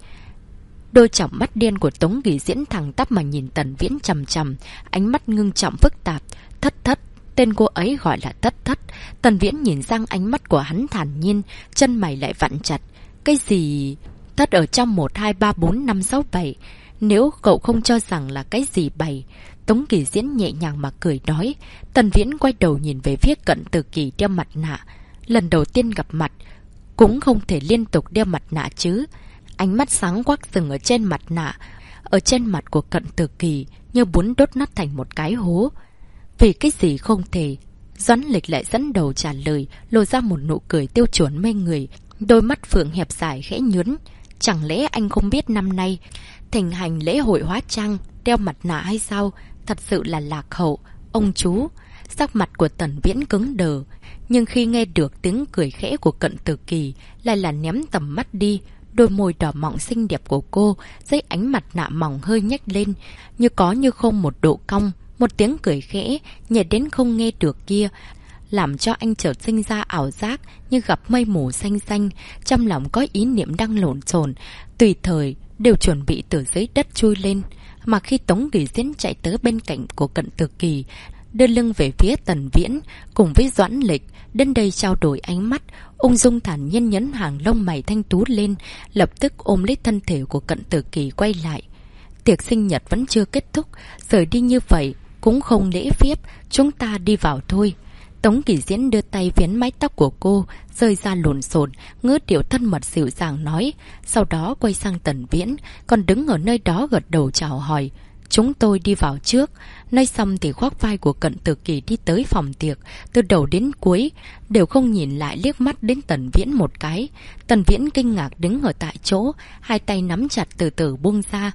Speaker 1: Đôi tròng mắt đen của Tống Kỳ Diễn thẳng tắp mà nhìn Tần Viễn chằm chằm, ánh mắt ngưng trọng phức tạp. Thất. Tên cô ấy gọi là Thất. Tần Viễn nhìn sang ánh mắt của hắn thản nhiên, chân mày lại vặn chặt. Cái gì? Thất ở trong 1, 2, 3, 4, 5, 6, 7. Nếu cậu không cho rằng là cái gì 7. Tống Kỳ Diễn nhẹ nhàng mà cười nói. Tần Viễn quay đầu nhìn về phía Cận Tử Kỳ đeo mặt nạ. Lần đầu tiên gặp mặt, cũng không thể liên tục đeo mặt nạ chứ. Ánh mắt sáng quắc dừng ở trên mặt nạ, ở trên mặt của Cận Tử Kỳ như muốn đốt nát thành một cái hố. Vì cái gì không thể? Doãn Lịch lại dẫn đầu trả lời, lộ ra một nụ cười tiêu chuẩn mê người, đôi mắt phượng hẹp dài khẽ nhướn. Chẳng lẽ anh không biết năm nay thịnh hành lễ hội hóa trang đeo mặt nạ hay sao? Thật sự là lạc hậu. Ông chú. Sắc mặt của Tần Viễn cứng đờ, nhưng khi nghe được tiếng cười khẽ của Cận Tử Kỳ lại là ném tầm mắt đi. Đôi môi đỏ mọng xinh đẹp của cô dưới ánh mặt nạ mỏng hơi nhếch lên, như có như không một độ cong. Một tiếng cười khẽ nhẹ đến không nghe được kia làm cho anh chợt sinh ra ảo giác như gặp mây mù xanh xanh, trong lòng có ý niệm đang lộn xộn, tùy thời đều chuẩn bị từ dưới đất chui lên. Mà khi Tống Kỳ Diễn chạy tới bên cạnh của Cận Tử Kỳ, đưa lưng về phía Tần Viễn cùng với Doãn Lịch, đến đây trao đổi ánh mắt, ung dung thản nhiên nhấn hàng lông mày thanh tú lên, lập tức ôm lấy thân thể của Cận Tử Kỳ quay lại. Tiệc sinh nhật vẫn chưa kết thúc, rời đi như vậy cũng không lễ phép, chúng ta đi vào thôi. Tống Kỳ Diễn đưa tay viến mái tóc của cô, rơi ra lộn xộn, ngữ điệu thân mật dịu dàng nói, sau đó quay sang Tần Viễn, còn đứng ở nơi đó gật đầu chào hỏi. Chúng tôi đi vào trước. Nói xong thì khoác vai của Cận Tử Kỳ đi tới phòng tiệc, từ đầu đến cuối đều không nhìn lại liếc mắt đến Tần Viễn một cái. Tần Viễn kinh ngạc đứng ở tại chỗ, hai tay nắm chặt từ từ buông ra,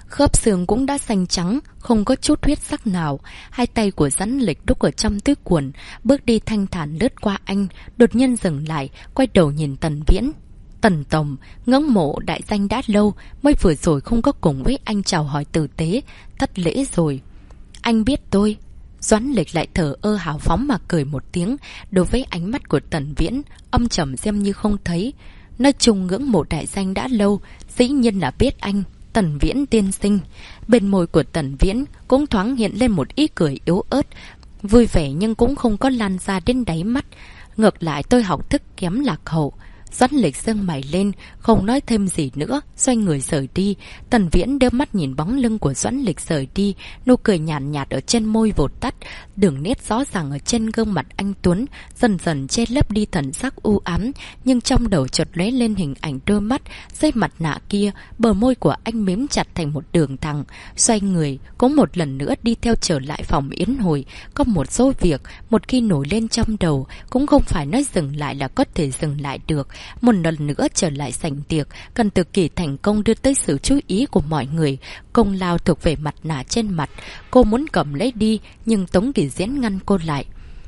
Speaker 1: Khớp xương cũng đã xanh trắng, không có chút huyết sắc nào. Hai tay của Doãn Lịch đút ở trong túi quần, bước đi thanh thản lướt qua anh, đột nhiên dừng lại, quay đầu nhìn Tần Viễn. Tần tổng, ngưỡng mộ đại danh đã lâu, mới vừa rồi không có cùng với anh chào hỏi tử tế, thất lễ rồi. Anh biết tôi. Doãn Lịch lại thở ơ hào phóng mà cười một tiếng, đối với ánh mắt của Tần Viễn, âm trầm xem như không thấy. Nói chung ngưỡng mộ đại danh đã lâu, dĩ nhiên là biết anh, Tần Viễn tiên sinh. Bên môi của Tần Viễn cũng thoáng hiện lên một ý cười yếu ớt, vui vẻ nhưng cũng không có lan ra đến đáy mắt. Ngược lại tôi học thức kém lạc hậu. Doãn Lịch giương mày lên, không nói thêm gì nữa, xoay người rời đi. Tần Viễn đưa mắt nhìn bóng lưng của Doãn Lịch rời đi, nụ cười nhàn nhạt ở trên môi vụt tắt, đường nét rõ ràng ở trên gương mặt anh tuấn dần dần che lấp đi thần sắc u ám, nhưng trong đầu chợt lóe lên hình ảnh đôi mắt dưới mặt nạ kia, bờ môi của anh mím chặt thành một đường thẳng. Xoay người, cũng một lần nữa đi theo trở lại phòng yến hội. Có một số việc, một khi nổi lên trong đầu, cũng không phải nói dừng lại là có thể dừng lại được. Một lần nữa trở lại sảnh tiệc, cần Từ Kỳ thành công đưa tới sự chú ý của mọi người. Công lao thuộc về mặt nạ trên mặt. Cô muốn cầm lấy đi, nhưng Tống Kỳ Diễn ngăn cô lại.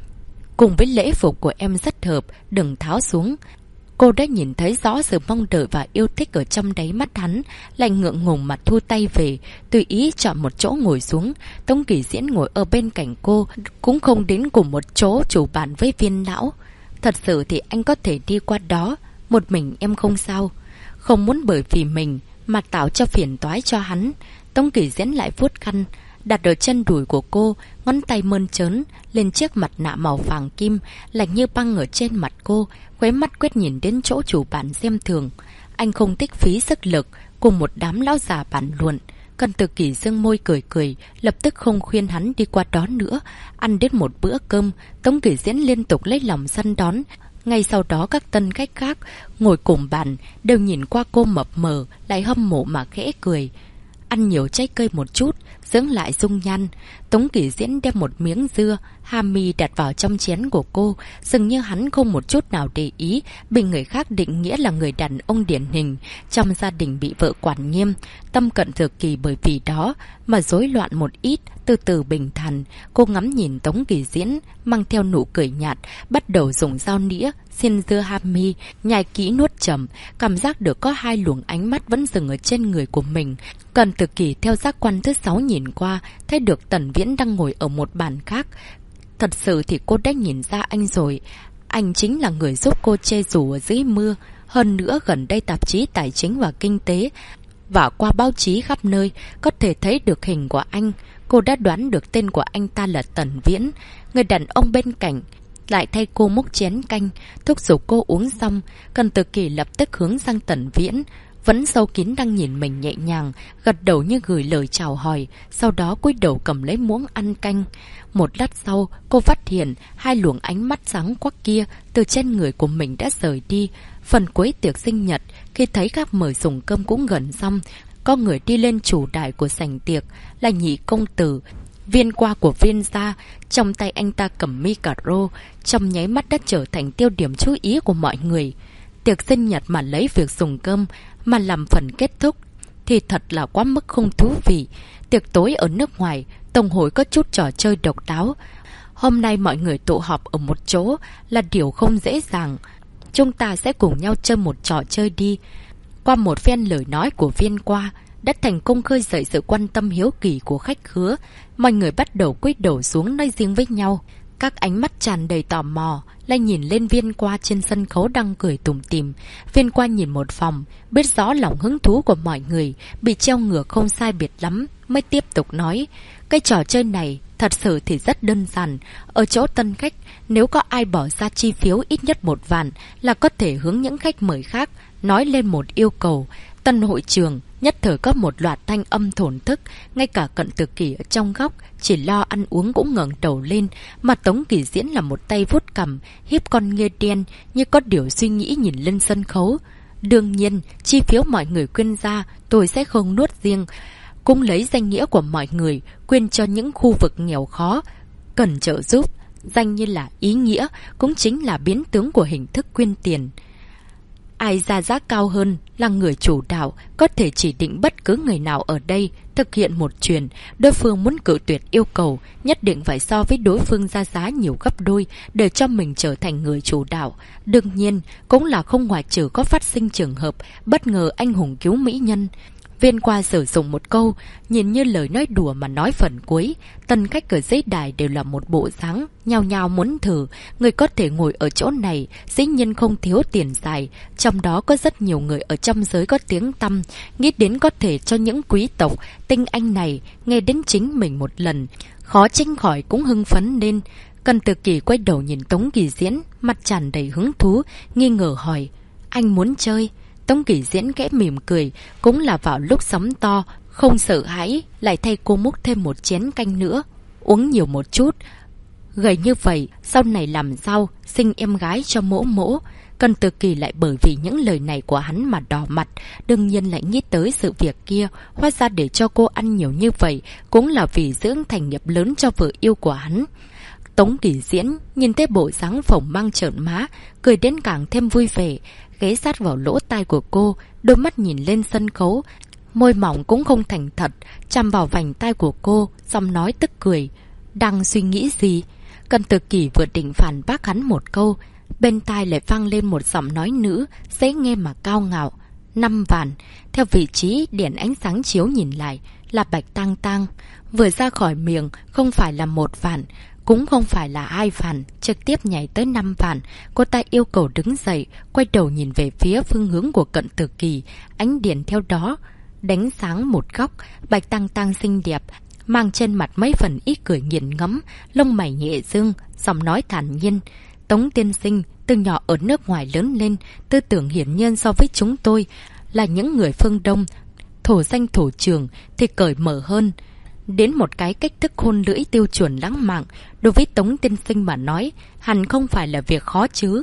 Speaker 1: Cùng với lễ phục của em rất hợp, đừng tháo xuống. Cô đã nhìn thấy rõ sự mong đợi và yêu thích ở trong đáy mắt hắn, lại ngượng ngùng mà thu tay về, tùy ý chọn một chỗ ngồi xuống. Tống Kỳ Diễn ngồi ở bên cạnh cô, cũng không đến cùng một chỗ chủ bàn với Viên lão. Thật sự thì anh có thể đi qua đó, một mình em không sao. Không muốn bởi vì mình mà tạo cho phiền toái cho hắn. Tống Kỳ Diễn lại vuốt khăn đặt ở chân đùi của cô, ngón tay mơn trớn lên chiếc mặt nạ màu vàng kim lạnh như băng ở trên mặt cô, khóe mắt quét nhìn đến chỗ chủ bàn xem thường. Anh không tích phí sức lực cùng một đám lão già bàn luận. Cần Từ Kỳ dương môi cười cười, lập tức không khuyên hắn đi qua đó nữa. Ăn đến một bữa cơm, Tống Kỳ Diễn liên tục lấy lòng săn đón. Ngay sau đó các tân khách khác ngồi cùng bàn đều nhìn qua cô mập mờ, lại hâm mộ mà khẽ cười. Ăn nhiều trái cây một chút, dưỡng lại dung nhan. Tống Kỳ Diễn đem một miếng dưa hami đặt vào trong chén của cô, dường như hắn không một chút nào để ý, bị người khác định nghĩa là người đàn ông điển hình trong gia đình bị vợ quản nghiêm, tâm cận Từ Kỳ bởi vì đó mà rối loạn một ít. Từ từ bình thản, cô ngắm nhìn Tống Kỳ Diễn mang theo nụ cười nhạt, bắt đầu dùng dao nĩa xiên dưa hami, nhai kỹ nuốt chậm, cảm giác được có hai luồng ánh mắt vẫn dừng ở trên người của mình. Cần Từ Kỳ theo giác quan thứ 6 nhìn qua, thấy được Tần Viễn đang ngồi ở một bàn khác. Thật sự thì cô đã nhìn ra anh rồi. Anh chính là người giúp cô che dù ở dưới mưa. Hơn nữa gần đây tạp chí Tài chính và Kinh tế và qua báo chí khắp nơi có thể thấy được hình của anh. Cô đã đoán được tên của anh ta là Tần Viễn. Người đàn ông bên cạnh lại thay cô múc chén canh, thúc giục cô uống xong. Cần Từ Kỳ lập tức hướng sang Tần Viễn, vẫn sâu kín đang nhìn mình nhẹ nhàng, gật đầu như gửi lời chào hỏi, sau đó cúi đầu cầm lấy muỗng ăn canh. Một lát sau, cô phát hiện hai luồng ánh mắt sáng quắc kia từ trên người của mình đã rời đi. Phần cuối tiệc sinh nhật, khi thấy các mời dùng cơm cũng gần xong, có người đi lên chủ đài của sảnh tiệc là Nhị công tử Viên Qua của Viên gia. Trong tay anh ta cầm mi cà rô, trong nháy mắt đã trở thành tiêu điểm chú ý của mọi người. Tiệc sinh nhật mà lấy việc dùng cơm mà làm phần kết thúc thì thật là quá mức không thú vị. Tiệc tối ở nước ngoài, tổng hội có chút trò chơi độc đáo. Hôm nay mọi người tụ họp ở một chỗ là điều không dễ dàng. Chúng ta sẽ cùng nhau chơi một trò chơi đi. Qua một phen lời nói của Viên Qua đã thành công khơi dậy sự quan tâm hiếu kỳ của khách khứa. Mọi người bắt đầu cúi đầu xuống nói riêng với nhau. Các ánh mắt tràn đầy tò mò lại nhìn lên Viên Qua trên sân khấu đang cười tủm tỉm. Viên Qua nhìn một vòng, biết rõ lòng hứng thú của mọi người bị treo ngược không sai biệt lắm, mới tiếp tục nói. Cái trò chơi này thật sự thì rất đơn giản. Ở chỗ tân khách, nếu có ai bỏ ra chi phiếu ít nhất 1 vạn là có thể hướng những khách mời khác nói lên một yêu cầu. Tân hội trường nhất thời có một loạt thanh âm thổn thức, ngay cả Cận Từ Kỳ ở trong góc chỉ lo ăn uống cũng ngẩng đầu lên, mà Tống Kỳ Diễn là một tay vuốt cằm, hiếp con ngươi đen như có điều suy nghĩ nhìn lên sân khấu. Đương nhiên, chi phiếu mọi người quyên ra tôi sẽ không nuốt riêng, cũng lấy danh nghĩa của mọi người quyên cho những khu vực nghèo khó cần trợ giúp. Danh như là ý nghĩa, cũng chính là biến tướng của hình thức quyên tiền. Ai ra giá cao hơn là người chủ đạo, có thể chỉ định bất cứ người nào ở đây thực hiện một chuyện. Đối phương muốn cự tuyệt yêu cầu, nhất định phải so với đối phương ra giá nhiều gấp đôi để cho mình trở thành người chủ đạo. Đương nhiên, cũng là không ngoại trừ có phát sinh trường hợp bất ngờ anh hùng cứu mỹ nhân. Viên qua sử dụng một câu, nhìn như lời nói đùa mà nói phần cuối. Tân khách ở dưới đài đều là một bộ dáng, nhao nhao muốn thử. Người có thể ngồi ở chỗ này, dĩ nhiên không thiếu tiền xài. Trong đó có rất nhiều người ở trong giới có tiếng tăm, nghĩ đến có thể cho những quý tộc, tinh anh này, nghe đến chính mình một lần. Khó tránh khỏi cũng hưng phấn lên. Cần Từ Kỳ quay đầu nhìn Tống Kỳ Diễn, mặt tràn đầy hứng thú, nghi ngờ hỏi, anh muốn chơi? Tống Kỳ Diễn khẽ mỉm cười, cũng là vào lúc sóng to, không sợ hãi, lại thay cô múc thêm một chén canh nữa. Uống nhiều một chút. Gầy như vậy, sau này làm sao, sinh em gái cho mỗ mỗ. Cần Từ Kỳ lại bởi vì những lời này của hắn mà đỏ mặt, đương nhiên lại nghĩ tới sự việc kia. Hóa ra để cho cô ăn nhiều như vậy, cũng là vì dưỡng thành nghiệp lớn cho vợ yêu của hắn. Tống Kỳ Diễn nhìn thấy bộ dáng phồng mang trợn má, cười đến càng thêm vui vẻ, ghé sát vào lỗ tai của cô, đôi mắt nhìn lên sân khấu, môi mỏng cũng không thành thật, chạm vào vành tai của cô, xong nói tức cười. Đang suy nghĩ gì? Cần Từ Kỳ vừa định phản bác hắn một câu, bên tai lại vang lên một giọng nói nữ, dễ nghe mà cao ngạo. 5 vạn. Theo vị trí đèn ánh sáng chiếu nhìn lại, là Bạch Tang Tang. Vừa ra khỏi miệng, không phải là 1 vạn, cũng không phải là 2 vạn, trực tiếp nhảy tới 5 vạn. Cô ta yêu cầu đứng dậy, quay đầu nhìn về phía phương hướng của Cận Từ Kỳ. Ánh điện theo đó đánh sáng một góc. Bạch Tang Tang xinh đẹp, mang trên mặt mấy phần ít cười nghiền ngẫm, lông mày nhẹ dương, giọng nói thản nhiên. Tống tiên sinh từ nhỏ ở nước ngoài lớn lên, tư tưởng hiển nhiên so với chúng tôi là những người phương Đông, thổ danh thổ trường thì cởi mở hơn. Đến một cái cách thức hôn lưỡi tiêu chuẩn lãng mạn, đối với Tống tiên sinh mà nói, hẳn không phải là việc khó chứ.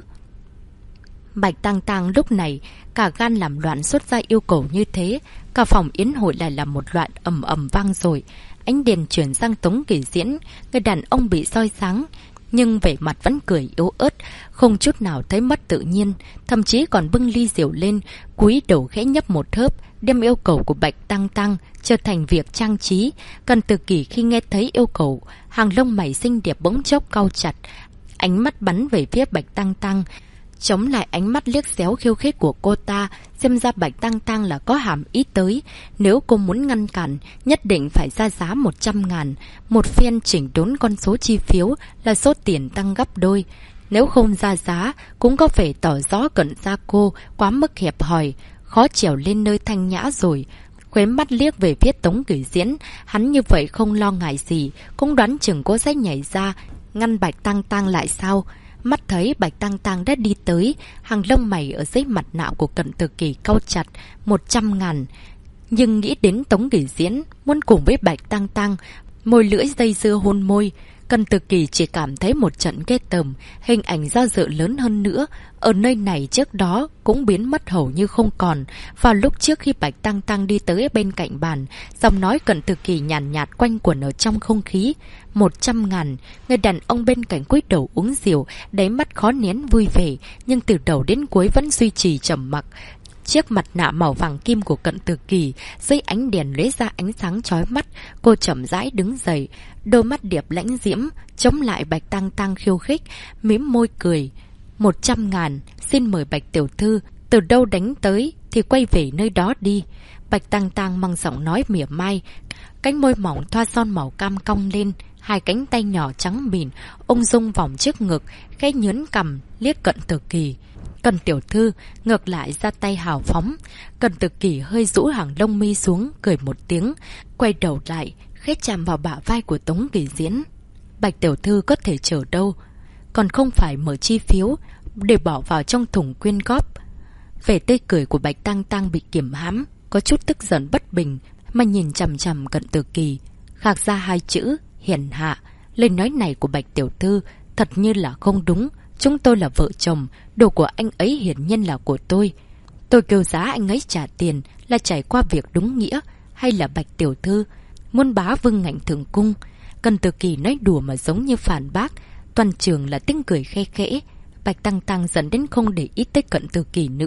Speaker 1: Bạch Tang Tang lúc này cả gan làm loạn xuất ra yêu cầu như thế, cả phòng yến hội lại là một loạn ầm ầm vang rồi. Ánh đèn chuyển sang Tống Kỳ Diễn, người đàn ông bị soi sáng, nhưng vẻ mặt vẫn cười yếu ớt, không chút nào thấy mất tự nhiên, thậm chí còn bưng ly rượu lên, cúi đầu khẽ nhấp một hớp, đem yêu cầu của Bạch Tang Tang trở thành việc trang trí. Cần Từ Kỳ khi nghe thấy yêu cầu, hàng lông mày xinh đẹp bỗng chốc cau chặt, ánh mắt bắn về phía Bạch Tang Tang, chống lại ánh mắt liếc xéo khiêu khích của cô ta. Xem ra Bạch Tang Tang là có hàm ý tới, nếu cô muốn ngăn cản, nhất định phải ra giá 100.000. Một phen chỉnh đốn con số chi phiếu là số tiền tăng gấp đôi. Nếu không ra giá, cũng có vẻ tỏ rõ cận ra cô quá mức hẹp hòi, khó trèo lên nơi thanh nhã rồi. Khóe mắt liếc về phía Tống Kỳ Diễn, hắn như vậy không lo ngại gì, cũng đoán chừng cô sẽ nhảy ra ngăn Bạch Tang Tang lại sao. Mắt thấy Bạch Tang Tang đã đi tới, hàng lông mày ở dưới mặt nạ của Cận Từ Kỳ cau chặt. 100.000. Nhưng nghĩ đến Tống Kỳ Diễn muốn cùng với Bạch Tang Tang môi lưỡi dây dưa hôn môi, Cận Từ Kỳ chỉ cảm thấy một trận ghê tởm, hình ảnh do dự lớn hơn nữa. Ở nơi này trước đó cũng biến mất hầu như không còn. Vào lúc trước khi Bạch Tang Tang đi tới bên cạnh bàn, giọng nói Cận Từ Kỳ nhàn nhạt quanh quẩn ở trong không khí. 100.000. Người đàn ông bên cạnh cúi đầu uống rượu, đáy mắt khó nén vui vẻ, nhưng từ đầu đến cuối vẫn duy trì trầm mặc. Chiếc mặt nạ màu vàng kim của Cận Từ Kỳ dưới ánh đèn lóe ra ánh sáng chói mắt. Cô chậm rãi đứng dậy, đôi mắt điệp lãnh diễm chống lại Bạch Tang Tang khiêu khích, mím môi cười. 100.000, xin mời Bạch tiểu thư, từ đâu đánh tới thì quay về nơi đó đi. Bạch Tang Tang mang giọng nói mỉa mai, cánh môi mỏng thoa son màu cam cong lên, hai cánh tay nhỏ trắng mịn ung dung vòng trước ngực, khẽ nhớn cằm liếc Cận Từ Kỳ. Cần tiểu thư ngược lại ra tay hào phóng. Cận Từ Kỳ hơi rũ hàng lông mi xuống, cười một tiếng, quay đầu lại, khẽ chạm vào bả vai của Tống Kỳ Diễn. Bạch tiểu thư có thể chờ đâu, còn không phải mở chi phiếu để bỏ vào trong thùng quyên góp. Vẻ tươi cười của Bạch Tang Tang bị kiềm hãm, có chút tức giận bất bình mà nhìn chằm chằm Cận Từ Kỳ, khạc ra hai chữ hiền hạ. Lời nói này của Bạch tiểu thư thật như là không đúng. Chúng tôi là vợ chồng, đồ của anh ấy hiển nhiên là của tôi. Tôi kêu giá anh ấy trả tiền là trải qua việc đúng nghĩa, hay là Bạch tiểu thư muốn bá vương ngạnh thượng cung? Cần Từ Kỳ nói đùa mà giống như phản bác, toàn trường là tiếng cười khe khẽ. Bạch Tang Tang dẫn đến không để ý tới Cận Từ Kỳ nữa,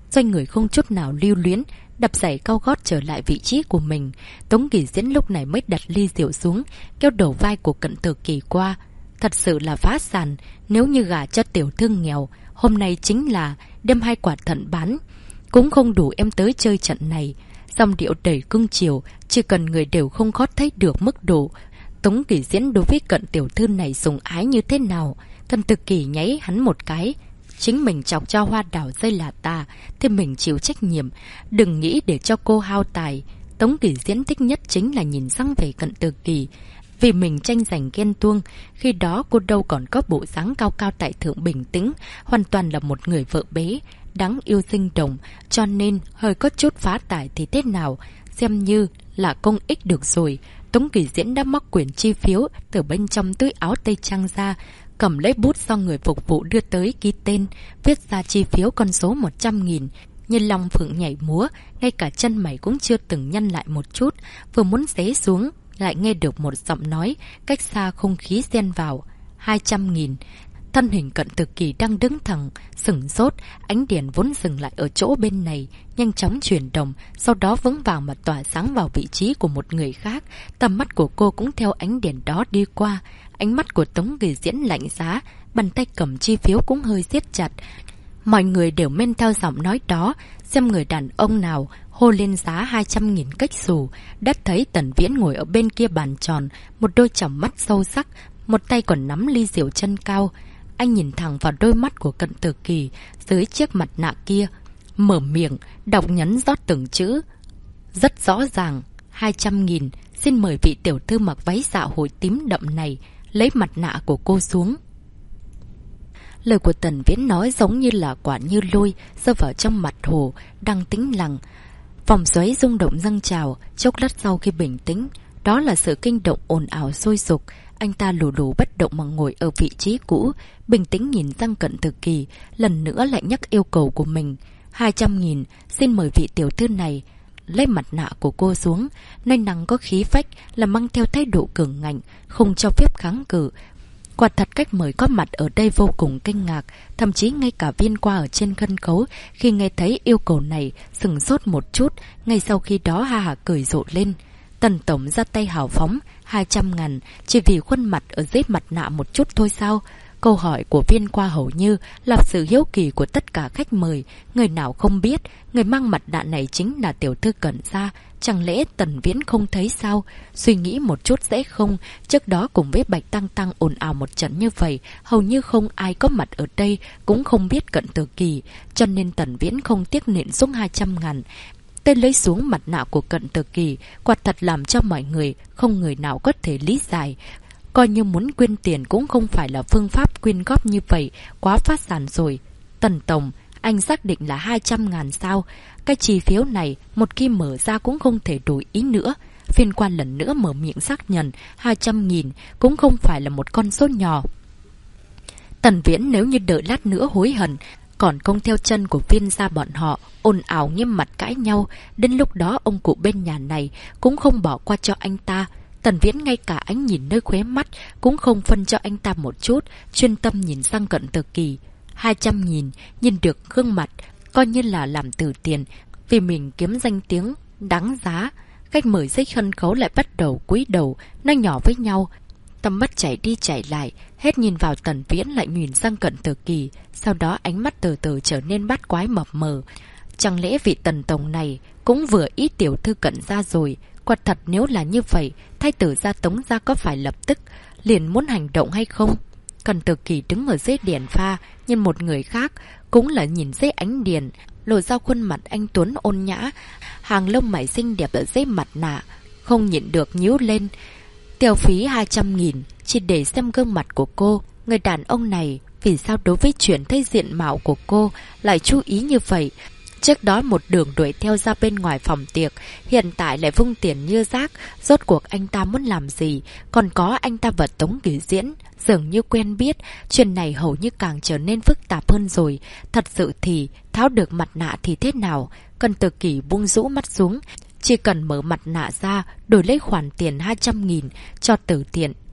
Speaker 1: Doanh người không chút nào lưu luyến, đập giày cao gót trở lại vị trí của mình. Tống Kỳ Diễn lúc này mới đặt ly rượu xuống, kéo đầu vai của Cận Tử Kỳ qua. Thật sự là phá sản, nếu như gả cho tiểu thư nghèo, hôm nay chính là đem 2 quả thận bán. Cũng không đủ em tới chơi trận này. Dòng điệu đầy cưng chiều, chỉ cần người đều không có thấy được mức độ. Tống Kỳ Diễn đối với Cận tiểu thư này sủng ái như thế nào. Cận Tử Kỳ nháy hắn một cái. Chính mình chọc cho hoa đào dây là ta, thì mình chịu trách nhiệm. Đừng nghĩ để cho cô hao tài. Tống Kỳ Diễn thích nhất chính là nhìn sang về Cận Tử Kỳ. Vì mình tranh giành ghen tuông, khi đó cô đâu còn có bộ dáng cao cao tại thượng bình tĩnh, hoàn toàn là một người vợ bé, đáng yêu sinh động, cho nên hơi có chút phá tài thì thế nào, xem như là công ích được rồi. Tống Kỳ Diễn đã móc quyển chi phiếu từ bên trong túi áo tây trang ra, cầm lấy bút do người phục vụ đưa tới ký tên, viết ra chi phiếu con số 100.000. Như long phượng nhảy múa, ngay cả chân mày cũng chưa từng nhăn lại một chút, vừa muốn xé xuống, lại nghe được một giọng nói, cách xa không khí xen vào. 200.000. Thân hình Cận Tử Kỳ đang đứng thẳng, sửng sốt, ánh đèn vốn dừng lại ở chỗ bên này, nhanh chóng chuyển động, sau đó vững vàng mà tỏa sáng vào vị trí của một người khác. Tầm mắt của cô cũng theo ánh đèn đó đi qua. Ánh mắt của Tống Kỳ Diễn lạnh giá, bàn tay cầm chi phiếu cũng hơi siết chặt. Mọi người đều men theo giọng nói đó, xem người đàn ông nào hô lên giá 200.000 cách xù. Đã thấy Tần Viễn ngồi ở bên kia bàn tròn, một đôi tròng mắt sâu sắc, một tay còn nắm ly rượu chân cao. Anh nhìn thẳng vào đôi mắt của Cận Tử Kỳ dưới chiếc mặt nạ kia, mở miệng, đọc nhấn rót từng chữ. Rất rõ ràng, 200.000, xin mời vị tiểu thư mặc váy dạ hội tím đậm này lấy mặt nạ của cô xuống. Lời của Tần Viễn nói giống như là quả như lôi rơi vào trong mặt hồ đang tĩnh lặng. Vòng xoáy rung động dâng trào, chốc lát sau khi bình tĩnh, đó là sự kinh động ồn ào sôi sục. Anh ta lù lù bất động mà ngồi ở vị trí cũ, bình tĩnh nhìn sang Cận Tử Kỳ, lần nữa lại nhắc yêu cầu của mình. 200.000, xin mời vị tiểu thư này lấy mặt nạ của cô xuống. Nơi nắng có khí phách là mang theo thái độ cường ngạnh, không cho phép kháng cự. Quả thật khách mời có mặt ở đây vô cùng kinh ngạc, thậm chí ngay cả Viên Qua ở trên sân khấu khi nghe thấy yêu cầu này sửng sốt một chút, ngay sau khi đó ha hả cười rộ lên. Tần tổng ra tay hào phóng, 200.000 chỉ vì khuôn mặt ở dưới mặt nạ một chút thôi sao? Câu hỏi của Viên Qua hầu như là sự hiếu kỳ của tất cả khách mời. Người nào không biết, người mang mặt nạ này chính là tiểu thư Cận gia. Chẳng lẽ Tần Viễn không thấy sao? Suy nghĩ một chút dễ không? Trước đó cùng với Bạch Tăng Tăng ồn ào một trận như vậy, hầu như không ai có mặt ở đây, cũng không biết Cận Tử Kỳ. Cho nên Tần Viễn không tiếc nện xuống 200.000. Tên lấy xuống mặt nạ của Cận Tử Kỳ, quả thật làm cho mọi người không người nào có thể lý giải. Coi như muốn quyên tiền cũng không phải là phương pháp quyên góp như vậy, quá phát sản rồi. Tần tổng, anh xác định là 200.000 sao? Cái chi phiếu này, một khi mở ra cũng không thể đổi ý nữa. Phiên quan lần nữa mở miệng xác nhận, 200.000 cũng không phải là một con số nhỏ. Tần Viễn nếu như đợi lát nữa hối hận, còn công theo chân của Viên gia bọn họ, ồn ào nghiêm mặt cãi nhau, đến lúc đó ông cụ bên nhà này cũng không bỏ qua cho anh ta. Tần Viễn ngay cả ánh nhìn nơi khóe mắt cũng không phân cho anh ta một chút, chuyên tâm nhìn sang Cận Tử Kỳ. 200.000, nhìn được gương mặt, coi như là làm từ tiền, vì mình kiếm danh tiếng, đáng giá. Khách mời dưới sân khấu lại bắt đầu cúi đầu, nói nhỏ với nhau. Tầm mắt chảy đi chảy lại, hết nhìn vào Tần Viễn lại nhìn sang Cận Tử Kỳ, sau đó ánh mắt từ từ trở nên bát quái mập mờ. Chẳng lẽ vị Tần tổng này cũng vừa ý tiểu thư Cận gia rồi? Quả thật nếu là như vậy, thái tử gia Tống gia có phải lập tức liền muốn hành động hay không? Cận Tử Kỳ đứng ở dưới đèn pha, nhìn một người khác, cũng là nhìn dưới ánh đèn, lộ ra khuôn mặt anh tuấn ôn nhã, hàng lông mày xinh đẹp ở dưới mặt nạ, không nhịn được nhíu lên. Tiêu phí 200.000 chỉ để xem gương mặt của cô. Người đàn ông này vì sao đối với chuyện thấy diện mạo của cô lại chú ý như vậy? Trước đó một đường đuổi theo ra bên ngoài phòng tiệc, hiện tại lại vung tiền như rác. Rốt cuộc anh ta muốn làm gì? Còn có anh ta và Tống Kỳ Diễn dường như quen biết. Chuyện này hầu như càng trở nên phức tạp hơn rồi. Thật sự thì tháo được mặt nạ thì thế nào? Cận Tử Kỳ buông rũ mắt xuống. Chỉ cần mở mặt nạ ra, đổi lấy khoản tiền 200.000 cho từ thiện,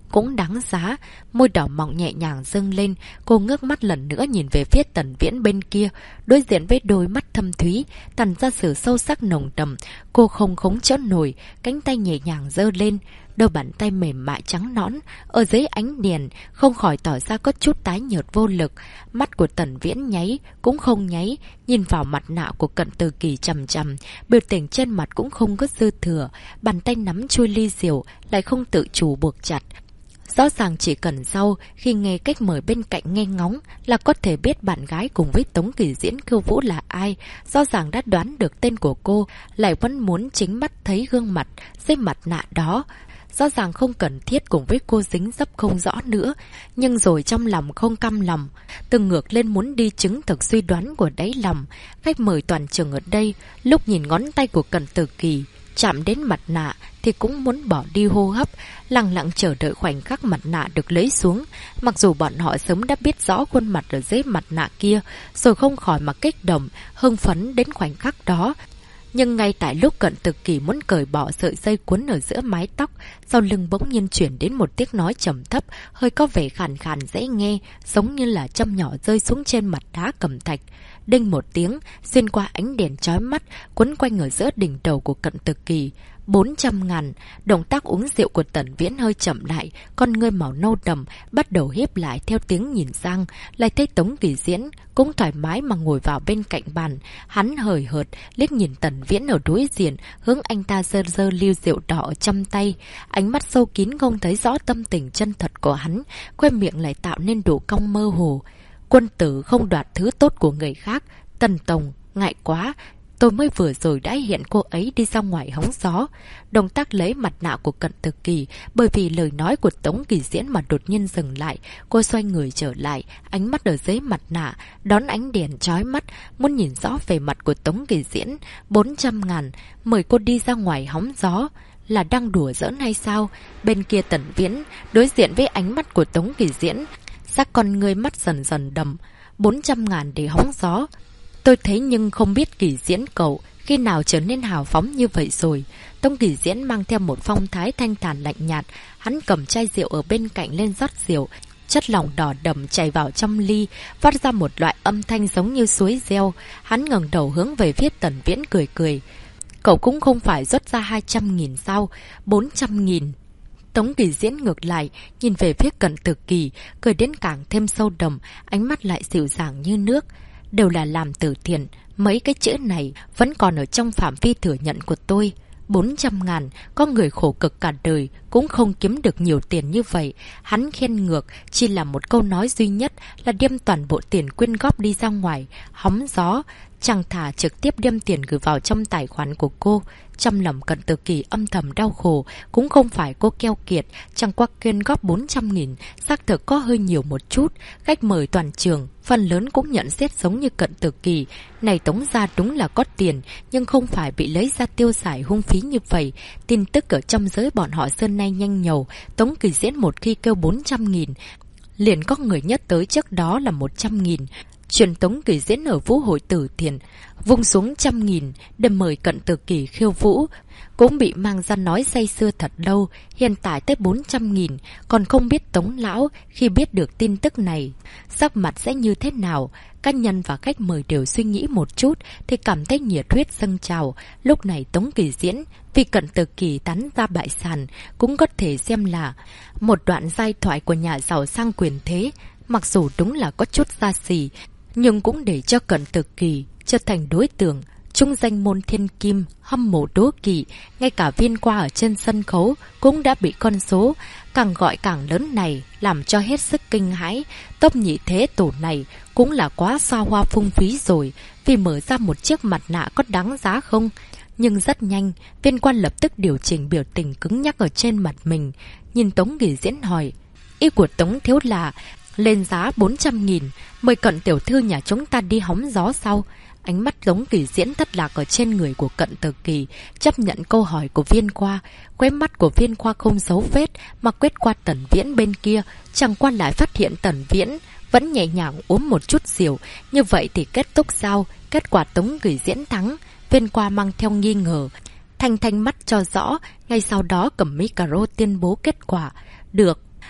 Speaker 1: cũng đáng giá. Môi đỏ mọng nhẹ nhàng dâng lên, cô ngước mắt lần nữa nhìn về phía Tần Viễn bên kia, đối diện với đôi mắt thâm thúy, tản ra sự sâu sắc nồng đậm. Cô không khống chế nổi, cánh tay nhẹ nhàng giơ lên, đôi bàn tay mềm mại trắng nõn ở dưới ánh đèn không khỏi tỏ ra có chút tái nhợt vô lực. Mắt của Tần Viễn nháy cũng không nháy, nhìn vào mặt nạ của Cận Từ Kỳ chằm chằm, biểu tình trên mặt cũng không có dư thừa, bàn tay nắm chuôi ly rượu lại không tự chủ buộc chặt. Rõ ràng chỉ cần sau khi nghe cách mời bên cạnh nghe ngóng là có thể biết bạn gái cùng với Tống Kỳ Diễn khiêu vũ là ai. Rõ ràng đã đoán được tên của cô, lại vẫn muốn chính mắt thấy gương mặt dưới mặt nạ đó. Rõ ràng không cần thiết cùng với cô dính dấp không rõ nữa, nhưng rồi trong lòng không cam lòng, từng ngược lên muốn đi chứng thực suy đoán của đáy lòng. Khách mời toàn trường ở đây, lúc nhìn ngón tay của Cận Từ Kỳ chạm đến mặt nạ thì cũng muốn bỏ đi hô hấp, lặng lặng chờ đợi khoảnh khắc mặt nạ được lấy xuống. Mặc dù bọn họ sớm đã biết rõ khuôn mặt ở dưới mặt nạ kia, rồi không khỏi mà kích động, hưng phấn đến khoảnh khắc đó. Nhưng ngay tại lúc Cận Từ Kỳ muốn cởi bỏ sợi dây cuốn ở giữa mái tóc, sau lưng bỗng nhiên chuyển đến một tiếng nói trầm thấp, hơi có vẻ khàn khàn dễ nghe, giống như là châm nhỏ rơi xuống trên mặt đá cẩm thạch. Đinh một tiếng, xuyên qua ánh đèn chói mắt, quấn quanh ở giữa đỉnh đầu của Cận Từ Kỳ. 400.000. Động tác uống rượu của Tần Viễn hơi chậm lại, con ngươi màu nâu đậm bắt đầu hiếp lại theo tiếng nhìn sang, lại thấy Tống Kỳ Diễn cũng thoải mái mà ngồi vào bên cạnh bàn. Hắn hời hợt liếc nhìn Tần Viễn ở đối diện, hướng anh ta giơ giơ ly rượu đỏ ở trong tay. Ánh mắt sâu kín không thấy rõ tâm tình chân thật của hắn, khoe miệng lại tạo nên độ cong mơ hồ. Quân tử không đoạt thứ tốt của người khác. Tần Tổng, ngại quá, tôi mới vừa rồi đã hiện cô ấy đi ra ngoài hóng gió. Động tác lấy mặt nạ của Cận Từ Kỳ bởi vì lời nói của Tống Kỳ Diễn mà đột nhiên dừng lại. Cô xoay người trở lại, ánh mắt ở dưới mặt nạ đón ánh đèn chói mắt, muốn nhìn rõ về mặt của Tống Kỳ Diễn. 400.000 mời cô đi ra ngoài hóng gió, là đang đùa giỡn hay sao? Bên kia Tần Viễn đối diện với ánh mắt của Tống Kỳ Diễn, sắc con người mắt dần dần đầm. 400.000 để hóng gió? Tôi thấy nhưng không biết Kỳ Diễn cậu khi nào trở nên hào phóng như vậy rồi. Tống Kỳ Diễn mang theo một phong thái thanh thản lạnh nhạt. Hắn cầm chai rượu ở bên cạnh lên rót rượu. Chất lỏng đỏ đậm chảy vào trong ly, phát ra một loại âm thanh giống như suối reo. Hắn ngẩng đầu hướng về phía Tần Viễn cười cười. Cậu cũng không phải rót ra 200.000 sao? 400.000. Tống Kỳ Diễn ngược lại, nhìn về phía Cận Từ Kỳ, cười đến càng thêm sâu đậm, ánh mắt lại dịu dàng như nước. Đều là làm từ thiện, mấy cái chữ này vẫn còn ở trong phạm vi thừa nhận của tôi. 400.000, có người khổ cực cả đời cũng không kiếm được nhiều tiền như vậy. Hắn khen ngược chỉ là một câu nói duy nhất là đem toàn bộ tiền quyên góp đi ra ngoài hóng gió, chẳng thà trực tiếp đem tiền gửi vào trong tài khoản của cô. Trong lòng Cận Từ Kỳ âm thầm đau khổ, cũng không phải cô keo kiệt, chẳng qua quyên góp 400.000 xác thực có hơi nhiều một chút. Khách mời toàn trường phần lớn cũng nhận xét giống như Cận Từ Kỳ, này Tống gia đúng là có tiền, nhưng không phải bị lấy ra tiêu xài hung phí như vậy. Tin tức ở trong giới bọn họ xưa nay nhanh nhầu, Tống Kỳ Diễn một khi kêu 400.000, liền có người nhất tới trước đó là 100.000. Chuyện Tống Kỳ Diễn ở vũ hội từ thiện vung xuống 100.000 để mời Cận Từ Kỳ khiêu vũ cũng bị mang ra nói say sưa thật lâu. Hiện tại tới 400.000, còn không biết Tống lão khi biết được tin tức này sắc mặt sẽ như thế nào. Các nhân và khách mời đều suy nghĩ một chút thì cảm thấy nhiệt huyết dâng trào. Lúc này Tống Kỳ Diễn vì Cận Từ Kỳ tán ra bại sản cũng có thể xem là một đoạn giai thoại của nhà giàu sang quyền thế. Mặc dù đúng là có chút xa xỉ, nhưng cũng để cho Cận Từ Kỳ trở thành đối tượng trung danh môn thiên kim, hâm mộ đố kỵ. Ngay cả Viên Qua ở trên sân khấu cũng đã bị con số càng gọi càng lớn này làm cho hết sức kinh hãi. Tốc nhị thế tổ này cũng là quá xa hoa phung phí rồi, vì mở ra một chiếc mặt nạ có đáng giá không? Nhưng rất nhanh, Viên Quan lập tức điều chỉnh biểu tình cứng nhắc ở trên mặt mình, nhìn Tống Kỳ Diễn hỏi, ý của Tống thiếu là lên giá 400.000, mời Cận tiểu thư nhà chúng ta đi hóng gió sau. Ánh mắt Tống Kỳ Diễn thất lạc ở trên người của Cận Từ Kỳ, chấp nhận câu hỏi của Viên Qua. Quét mắt của Viên Qua không giấu vết mà quét qua Tần Viễn bên kia, chẳng qua lại phát hiện Tần Viễn vẫn nhẹ nhàng uống một chút rượu. Như vậy thì kết thúc sao? Kết quả Tống Kỳ Diễn thắng. Viên Qua mang theo nghi ngờ, thanh mắt cho rõ, ngay sau đó cầm micro tuyên bố kết quả. Được.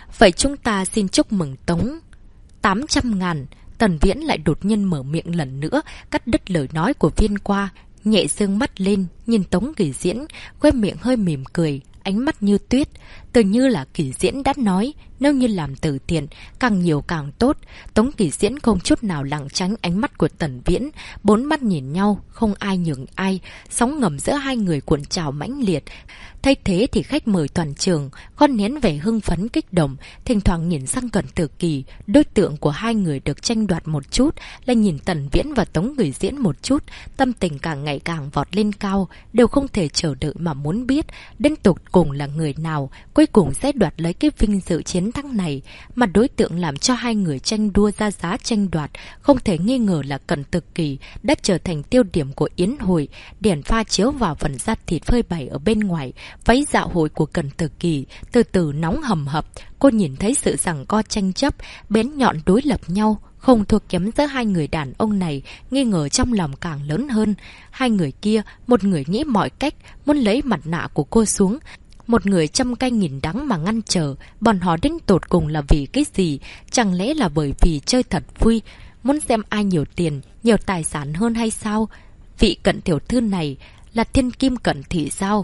Speaker 1: Vậy chúng ta xin chúc mừng Tống. 800.000. Tần Viễn lại đột nhiên mở miệng lần nữa, cắt đứt lời nói của Viên Qua, nhẹ dương mắt lên, nhìn Tống Kỳ Diễn, khóe miệng hơi mỉm cười, ánh mắt như tuyết. Tự như là Kỳ Diễn đã nói, nếu như làm từ thiện, càng nhiều càng tốt. Tống Kỳ Diễn không chút nào lảng tránh ánh mắt của Tần Viễn, bốn mắt nhìn nhau, không ai nhường ai, sóng ngầm giữa hai người cuộn trào mãnh liệt. Thay thế thì khách mời toàn trường, con nén vẻ hưng phấn kích động, thỉnh thoảng nhìn sang Cẩn Tử Kỳ, đối tượng của hai người được tranh đoạt một chút, lại nhìn Tần Viễn và Tống Kỳ Diễn một chút, tâm tình càng ngày càng vọt lên cao, đều không thể chờ đợi mà muốn biết, đến tột cùng là người nào, cuối cùng sẽ đoạt lấy cái vinh dự chiến thắng này, mà đối tượng làm cho hai người tranh đua ra giá tranh đoạt, không thể nghi ngờ là Cẩn Tử Kỳ đã trở thành tiêu điểm của yến hội, đèn pha chiếu vào phần da thịt phơi bày ở bên ngoài. Váy dạo hội của Cẩn Tử Kỳ từ từ nóng hầm hập, cô nhìn thấy sự giằng co tranh chấp, bén nhọn đối lập nhau, không thua kém giữa hai người đàn ông này, nghi ngờ trong lòng càng lớn hơn. Hai người kia, một người nghĩ mọi cách muốn lấy mặt nạ của cô xuống, một người trăm canh nghìn đắng mà ngăn trở. Bọn họ đến tột cùng là vì cái gì? Chẳng lẽ là bởi vì chơi thật vui, muốn xem ai nhiều tiền, nhiều tài sản hơn hay sao? Vị Cận tiểu thư này là thiên kim Cận thị sao?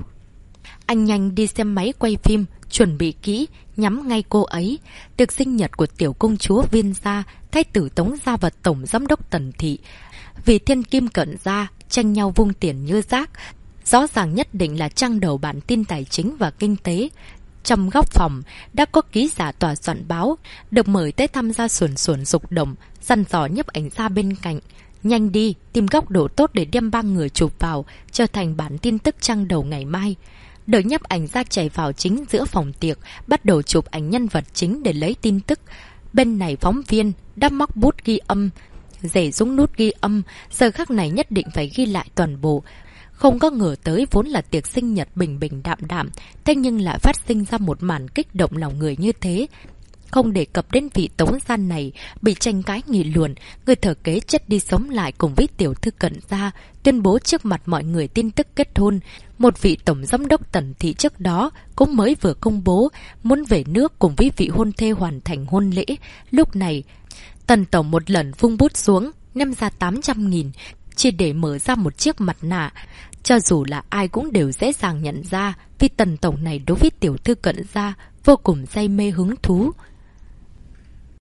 Speaker 1: Anh nhanh đi xem máy quay phim, chuẩn bị kỹ, nhắm ngay cô ấy. Tiệc sinh nhật của tiểu công chúa Viên gia, thái tử Tống gia và tổng giám đốc Tần thị. Vì thiên kim Cận gia tranh nhau vung tiền như rác, rõ ràng nhất định là trang đầu bản tin tài chính và kinh tế. Trong góc phòng đã có ký giả tòa soạn báo, được mời tới tham gia xuồn dục động, dằn dò nhấp ảnh ra bên cạnh. Nhanh đi, tìm góc độ tốt để đem 3 người chụp vào, trở thành bản tin tức trang đầu ngày mai. Đợi nhấp ảnh ra chạy vào chính giữa phòng tiệc, bắt đầu chụp ảnh nhân vật chính để lấy tin tức. Bên này phóng viên đã móc bút ghi âm, rẻ rúng nút ghi âm, giờ khắc này nhất định phải ghi lại toàn bộ. Không có ngờ tới vốn là tiệc sinh nhật bình bình đạm đạm, thế nhưng lại phát sinh ra một màn kích động lòng người như thế. Không đề cập đến vị Tống gia này bị tranh cãi nghị luận, người thừa kế chết đi sống lại cùng với tiểu thư Cận gia, tuyên bố trước mặt mọi người tin tức kết hôn. Một vị tổng giám đốc Tần thị trước đó cũng mới vừa công bố muốn về nước cùng với vị hôn thê hoàn thành hôn lễ. Lúc này, Tần tổng một lần vung bút xuống, ném ra 800.000, chỉ để mở ra một chiếc mặt nạ. Cho dù là ai cũng đều dễ dàng nhận ra, vì Tần tổng này đối với tiểu thư Cận gia vô cùng say mê hứng thú.